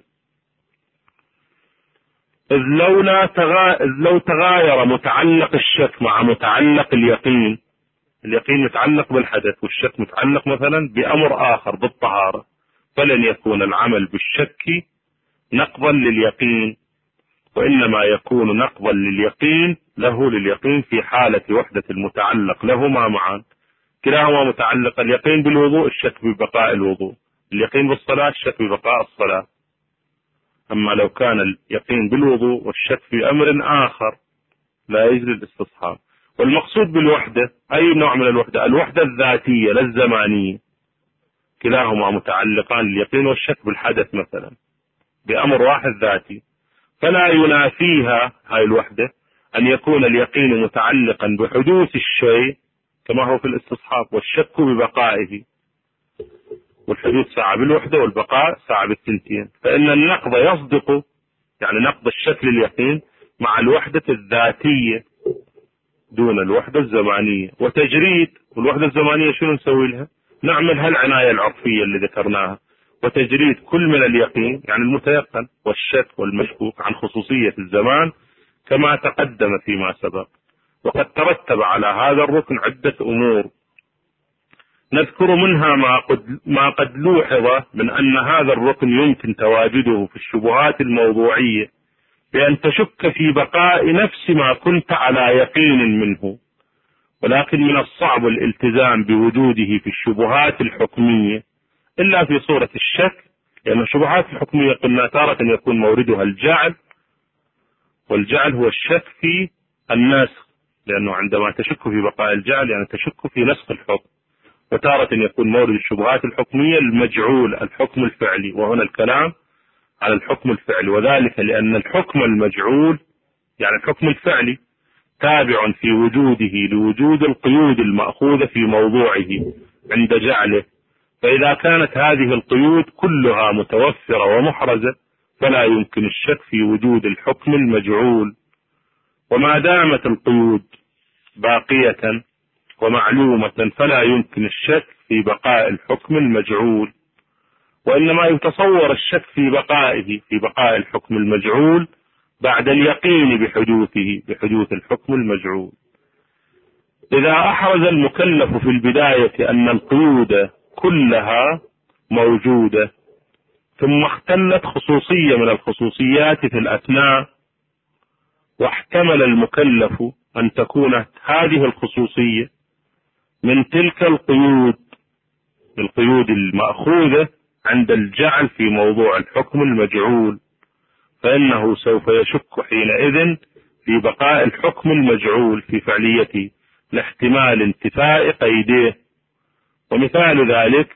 إذ لو, لا تغا... إذ لو تغاير متعلق الشك مع متعلق اليقين، اليقين متعلق بالحدث والشك متعلق مثلا بأمر آخر بالطهارة، فلن يكون العمل بالشك نقضا لليقين، وإنما يكون نقضا لليقين له لليقين في حالة وحدة المتعلق لهما معا، كلاهما متعلق، اليقين بالوضوء الشك ببقاء الوضوء، اليقين بالصلاة الشك ببقاء الصلاة. أما لو كان اليقين بالوضوء والشك في أمر آخر لا يجري الاستصحاب. والمقصود بالوحدة أي نوع من الوحدة؟ الوحدة الذاتية لا الزمانية، كلاهما متعلقان اليقين والشك بالحدث مثلا بأمر واحد ذاتي، فلا ينافيها هاي الوحدة أن يكون اليقين متعلقا بحدوث الشيء كما هو في الاستصحاب، والشك ببقائه، والحدوث ساعة بالوحدة والبقاء ساعة بالتنتين. فإن النقض يصدق، يعني نقض الشك لليقين مع الوحدة الذاتية دون الوحدة الزمانية. وتجريد والوحدة الزمانية شنو نسوي لها؟ نعمل هالعناية العرفية اللي ذكرناها، وتجريد كل من اليقين يعني المتيقن والشك والمشكوك عن خصوصية الزمان كما تقدم فيما سبق. وقد ترتب على هذا الركن عدة أمور، نذكر منها ما قد, ما قد لوحظ من أن هذا الركن يمكن تواجده في الشبهات الموضوعية بأن تشك في بقاء نفس ما كنت على يقين منه، ولكن من الصعب الالتزام بوجوده في الشبهات الحكمية إلا في صورة الشك، لأن الشبهات الحكمية قلنا تارة يكون موردها الجعل، والجعل هو الشك في النسخ، لأنه عندما تشك في بقاء الجعل يعني تشك في نسخ الحكم. وتارة يكون مورد الشبهات الحكمية المجعول الحكم الفعلي، وهنا الكلام على الحكم الفعلي، وذلك لأن الحكم المجعول يعني الحكم الفعلي تابع في وجوده لوجود القيود المأخوذة في موضوعه عند جعله، فإذا كانت هذه القيود كلها متوفرة ومحرزة فلا يمكن الشك في وجود الحكم المجعول. وما دامت القيود باقية ومعلومة فلا يمكن الشك في بقاء الحكم المجعول، وإنما يتصور الشك في بقائه في بقاء الحكم المجعول بعد اليقين بحدوثه بحدوث الحكم المجعول. إذا أحرز المكلف في البداية أن القيود كلها موجودة ثم اختلت خصوصية من الخصوصيات في الأثناء، واحتمل المكلف أن تكون هذه الخصوصية من تلك القيود القيود المأخوذة عند الجعل في موضوع الحكم المجعول، فإنه سوف يشك حينئذ في بقاء الحكم المجعول في فعليته لاحتمال انتفاء قيديه. ومثال ذلك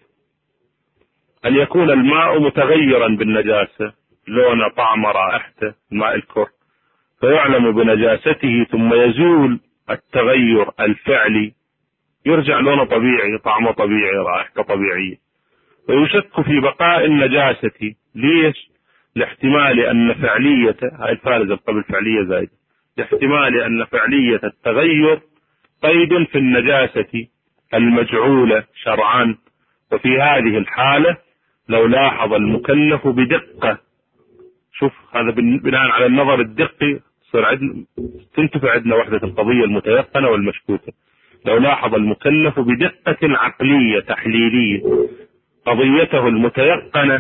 أن يكون الماء متغيرا بالنجاسة، لون طعم رائحته الماء الكر، فيعلم بنجاسته ثم يزول التغير الفعلي، يرجع لونه طبيعي طعمه طبيعي رائحته طبيعية، ويشك في بقاء النجاسة. ليش؟ لاحتمال أن فعلية هاي الفارزة قبل فعلية زايدة، لاحتمال أن فعلية التغير قيد في النجاسة المجعولة شرعا. وفي هذه الحالة لو لاحظ المكلف بدقة، شوف هذا بناء على النظر الدقي صار عندنا تنتفع عندنا وحدة القضية المتيقنة والمشكوكة. لو لاحظ المكلف بدقة عقلية تحليلية قضيته المتيقنة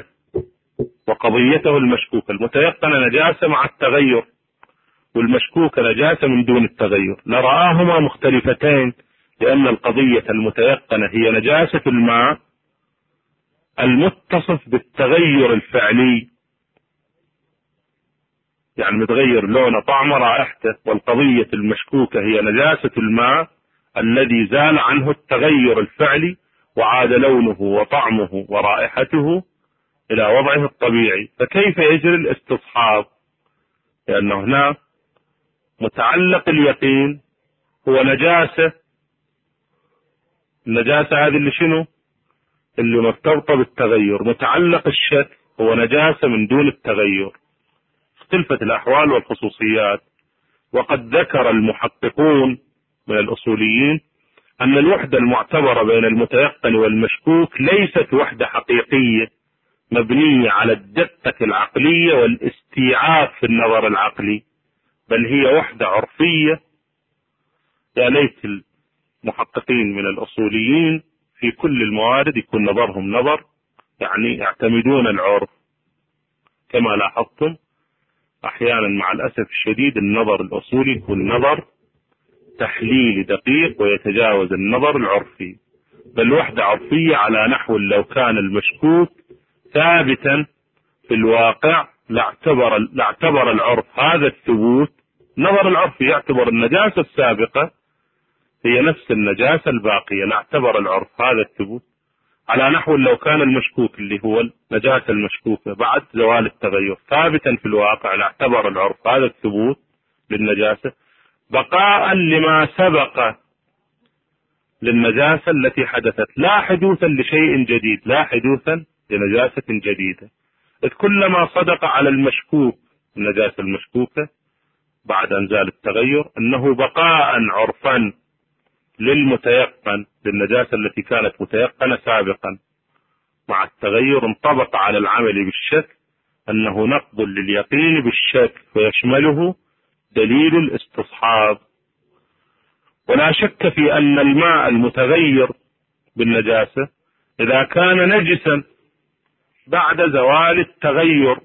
وقضيته المشكوكة، المتيقنة نجاسة مع التغير والمشكوكة نجاسة من دون التغير، لرآهما مختلفتين، لأن القضية المتيقنة هي نجاسة الماء المتصف بالتغير الفعلي، يعني متغير لونه طعمه رائحته، والقضية المشكوكة هي نجاسة الماء الذي زال عنه التغير الفعلي وعاد لونه وطعمه ورائحته إلى وضعه الطبيعي، فكيف يجري الاستصحاب؟ لأن هنا متعلق اليقين هو نجاسة. النجاسة هذه اللي شنو؟ اللي مرتبطة بالتغير. متعلق الشك هو نجاسة من دون التغير. اختلفت الأحوال والخصوصيات. وقد ذكر المحققون من الأصوليين أن الوحدة المعتبرة بين المتيقن والمشكوك ليست وحدة حقيقية مبنية على الدقة العقلية والاستيعاب في النظر العقلي، بل هي وحدة عرفية. يا ليت المحققين من الأصوليين في كل الموارد يكون نظرهم نظر، يعني يعتمدون العرف. كما لاحظتم أحيانا مع الأسف الشديد النظر الأصولي يكون نظر تحليلي دقيق ويتجاوز النظر العرفي، بل وحدة عرفية على نحو لو كان المشكوك ثابتا في الواقع لاعتبر لاعتبر العرف هذا الثبوت. نظر العرفي يعتبر النجاسة السابقة هي نفس النجاسة الباقية، لاعتبر العرف هذا الثبوت على نحو لو كان المشكوك اللي هو النجاسة المشكوكة بعد زوال التغير ثابتا في الواقع، لاعتبر العرف هذا الثبوت للنجاسة بقاء لما سبق للنجاسة التي حدثت، لا حدوثا لشيء جديد، لا حدوثا لنجاسة جديدة. إذ كلما صدق على المشكوك النجاسة المشكوكة بعد أن زال التغير أنه بقاء عرفا للمتيقن للنجاسة التي كانت متيقنة سابقا مع التغير، انطبق على العمل بالشك أنه نقض لليقين بالشك فيشمله دليل الاستصحاب. ولا شك في أن الماء المتغير بالنجاسة إذا كان نجسا بعد زوال التغير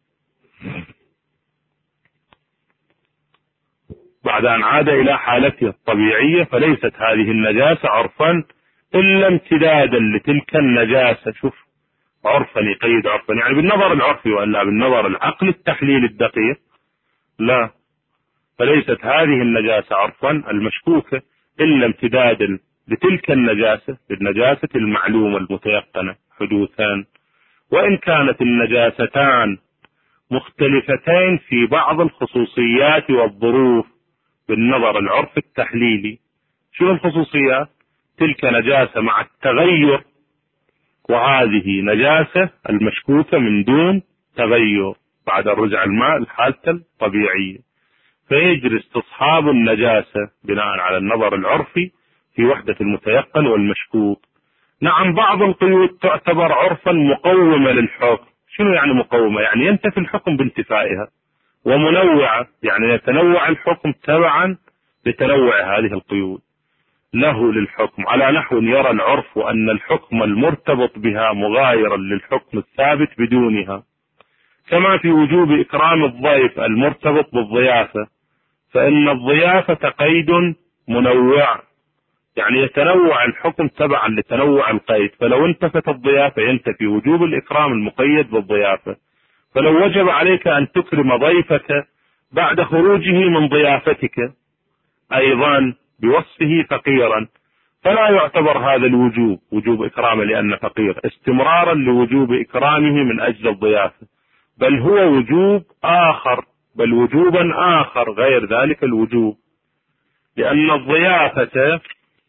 بعد أن عاد إلى حالته الطبيعية فليست هذه النجاسة عرفا إلا امتدادا لتلك النجاسة. شوف عرفا يقيد عرفا، يعني بالنظر العرفي ولا بالنظر العقل التحليل الدقيق لا، فليست هذه النجاسة عرفا المشكوكة إلا امتدادا لتلك النجاسة بالنجاسة المعلومة المتيقنة حدوثان. وإن كانت النجاستان مختلفتين في بعض الخصوصيات والظروف بالنظر العرف التحليلي. شو الخصوصيات؟ تلك نجاسة مع التغير، وهذه نجاسة المشكوكة من دون تغير بعد رجع الماء لحالته الطبيعية، فيجري استصحاب النجاسة بناء على النظر العرفي في وحدة المتيقن والمشكوك. نعم بعض القيود تعتبر عرفا مقومة للحكم. شنو يعني مقومة؟ يعني ينتفي الحكم بانتفائها، ومنوعة يعني يتنوع الحكم تبعا لتنوع هذه القيود له للحكم، على نحو يرى العرف أن الحكم المرتبط بها مغايرا للحكم الثابت بدونها، كما في وجوب إكرام الضيف المرتبط بالضيافة، فإن الضيافة قيد منوع يعني يتنوع الحكم تبعا لتنوع القيد، فلو انتفت الضيافة ينتفي وجوب الإكرام المقيد بالضيافة. فلو وجب عليك أن تكرم ضيفك بعد خروجه من ضيافتك أيضا بوصفه فقيرا فلا يعتبر هذا الوجوب وجوب إكرامه لأنه فقير استمرارا لوجوب إكرامه من أجل الضيافة، بل هو وجوب آخر، بل وجوبا آخر غير ذلك الوجوب، لأن الضيافة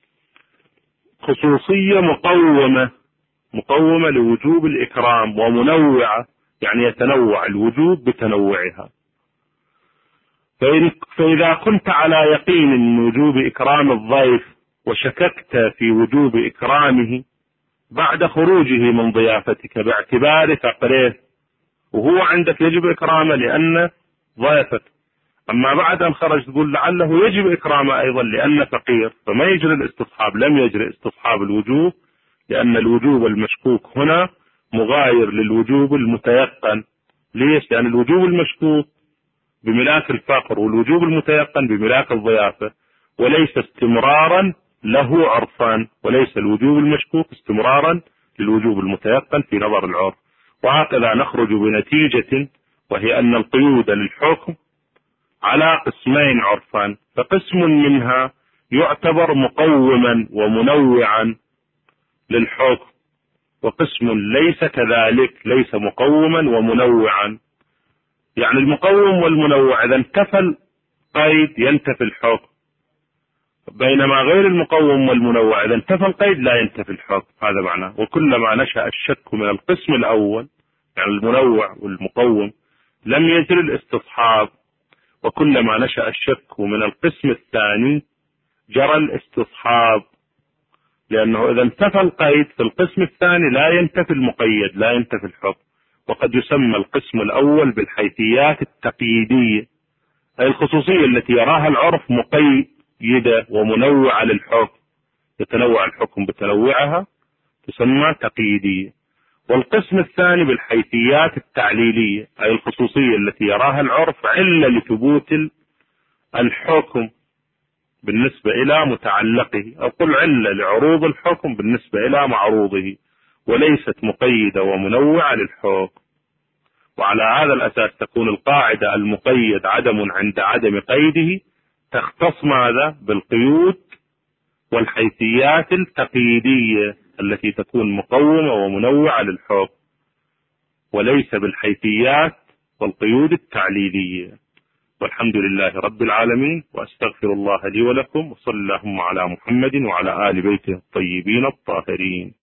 خصوصية مقومة مقومة لوجوب الإكرام ومنوعة يعني يتنوع الوجوب بتنوعها. فإذا كنت على يقين من وجوب إكرام الضيف وشككت في وجوب إكرامه بعد خروجه من ضيافتك باعتبار فقره، وهو عندك يجب إكرامه لأنه ضيفك، أما بعد أن خرج تقول لعله يجب إكرامه أيضا لأنه فقير، فما يجري الاستصحاب، لم يجري استصحاب الوجوب، لأن الوجوب المشكوك هنا مغاير للوجوب المتيقن. ليش؟ لأن الوجوب المشكوك بملاك الفقر والوجوب المتيقن بملاك الضيافة، وليس استمرارا له عرفان، وليس الوجوب المشكوك استمرارا للوجوب المتيقن في نظر العرف. وهكذا نخرج بنتيجة، وهي أن القيود للحكم على قسمين عرفان، فقسم منها يعتبر مقوما ومنوعا للحكم، وقسم ليس كذلك، ليس مقوما ومنوعا. يعني المقوم والمنوع إذا انتفى القيد ينتفي الحكم، بينما غير المقوم والمنوع إذا انتفى القيد لا ينتفي الحكم. هذا معناه. وكلما نشأ الشك من القسم الأول، يعني المنوع والمقوم، لم يجري الاستصحاب، وكلما نشأ الشك من القسم الثاني جرى الاستصحاب، لأنه إذا انتفى القيد في القسم الثاني لا ينتفي المقيد، لا ينتفي الحكم. وقد يسمى القسم الأول بالحيثيات التقييدية، أي الخصوصية التي يراها العرف مقيدة ومنوعة للحكم، يتنوع الحكم بتنوعها، تسمى تقييدية. والقسم الثاني بالحيثيات التعليلية، أي الخصوصية التي يراها العرف علة لثبوت الحكم بالنسبة إلى متعلقه، أو قل علة لعروض الحكم بالنسبة إلى معروضه، وليست مقيدة ومنوعة للحكم. وعلى هذا الأساس تكون القاعدة المقيد عدم عند عدم قيده تختص ماذا؟ بالقيود والحيثيات التقييدية التي تكون مقومة ومنوعة للحكم، وليس بالحيثيات والقيود التعليلية. والحمد لله رب العالمين، وأستغفر الله لي ولكم، وصلى اللهم على محمد وعلى آل بيته الطيبين الطاهرين.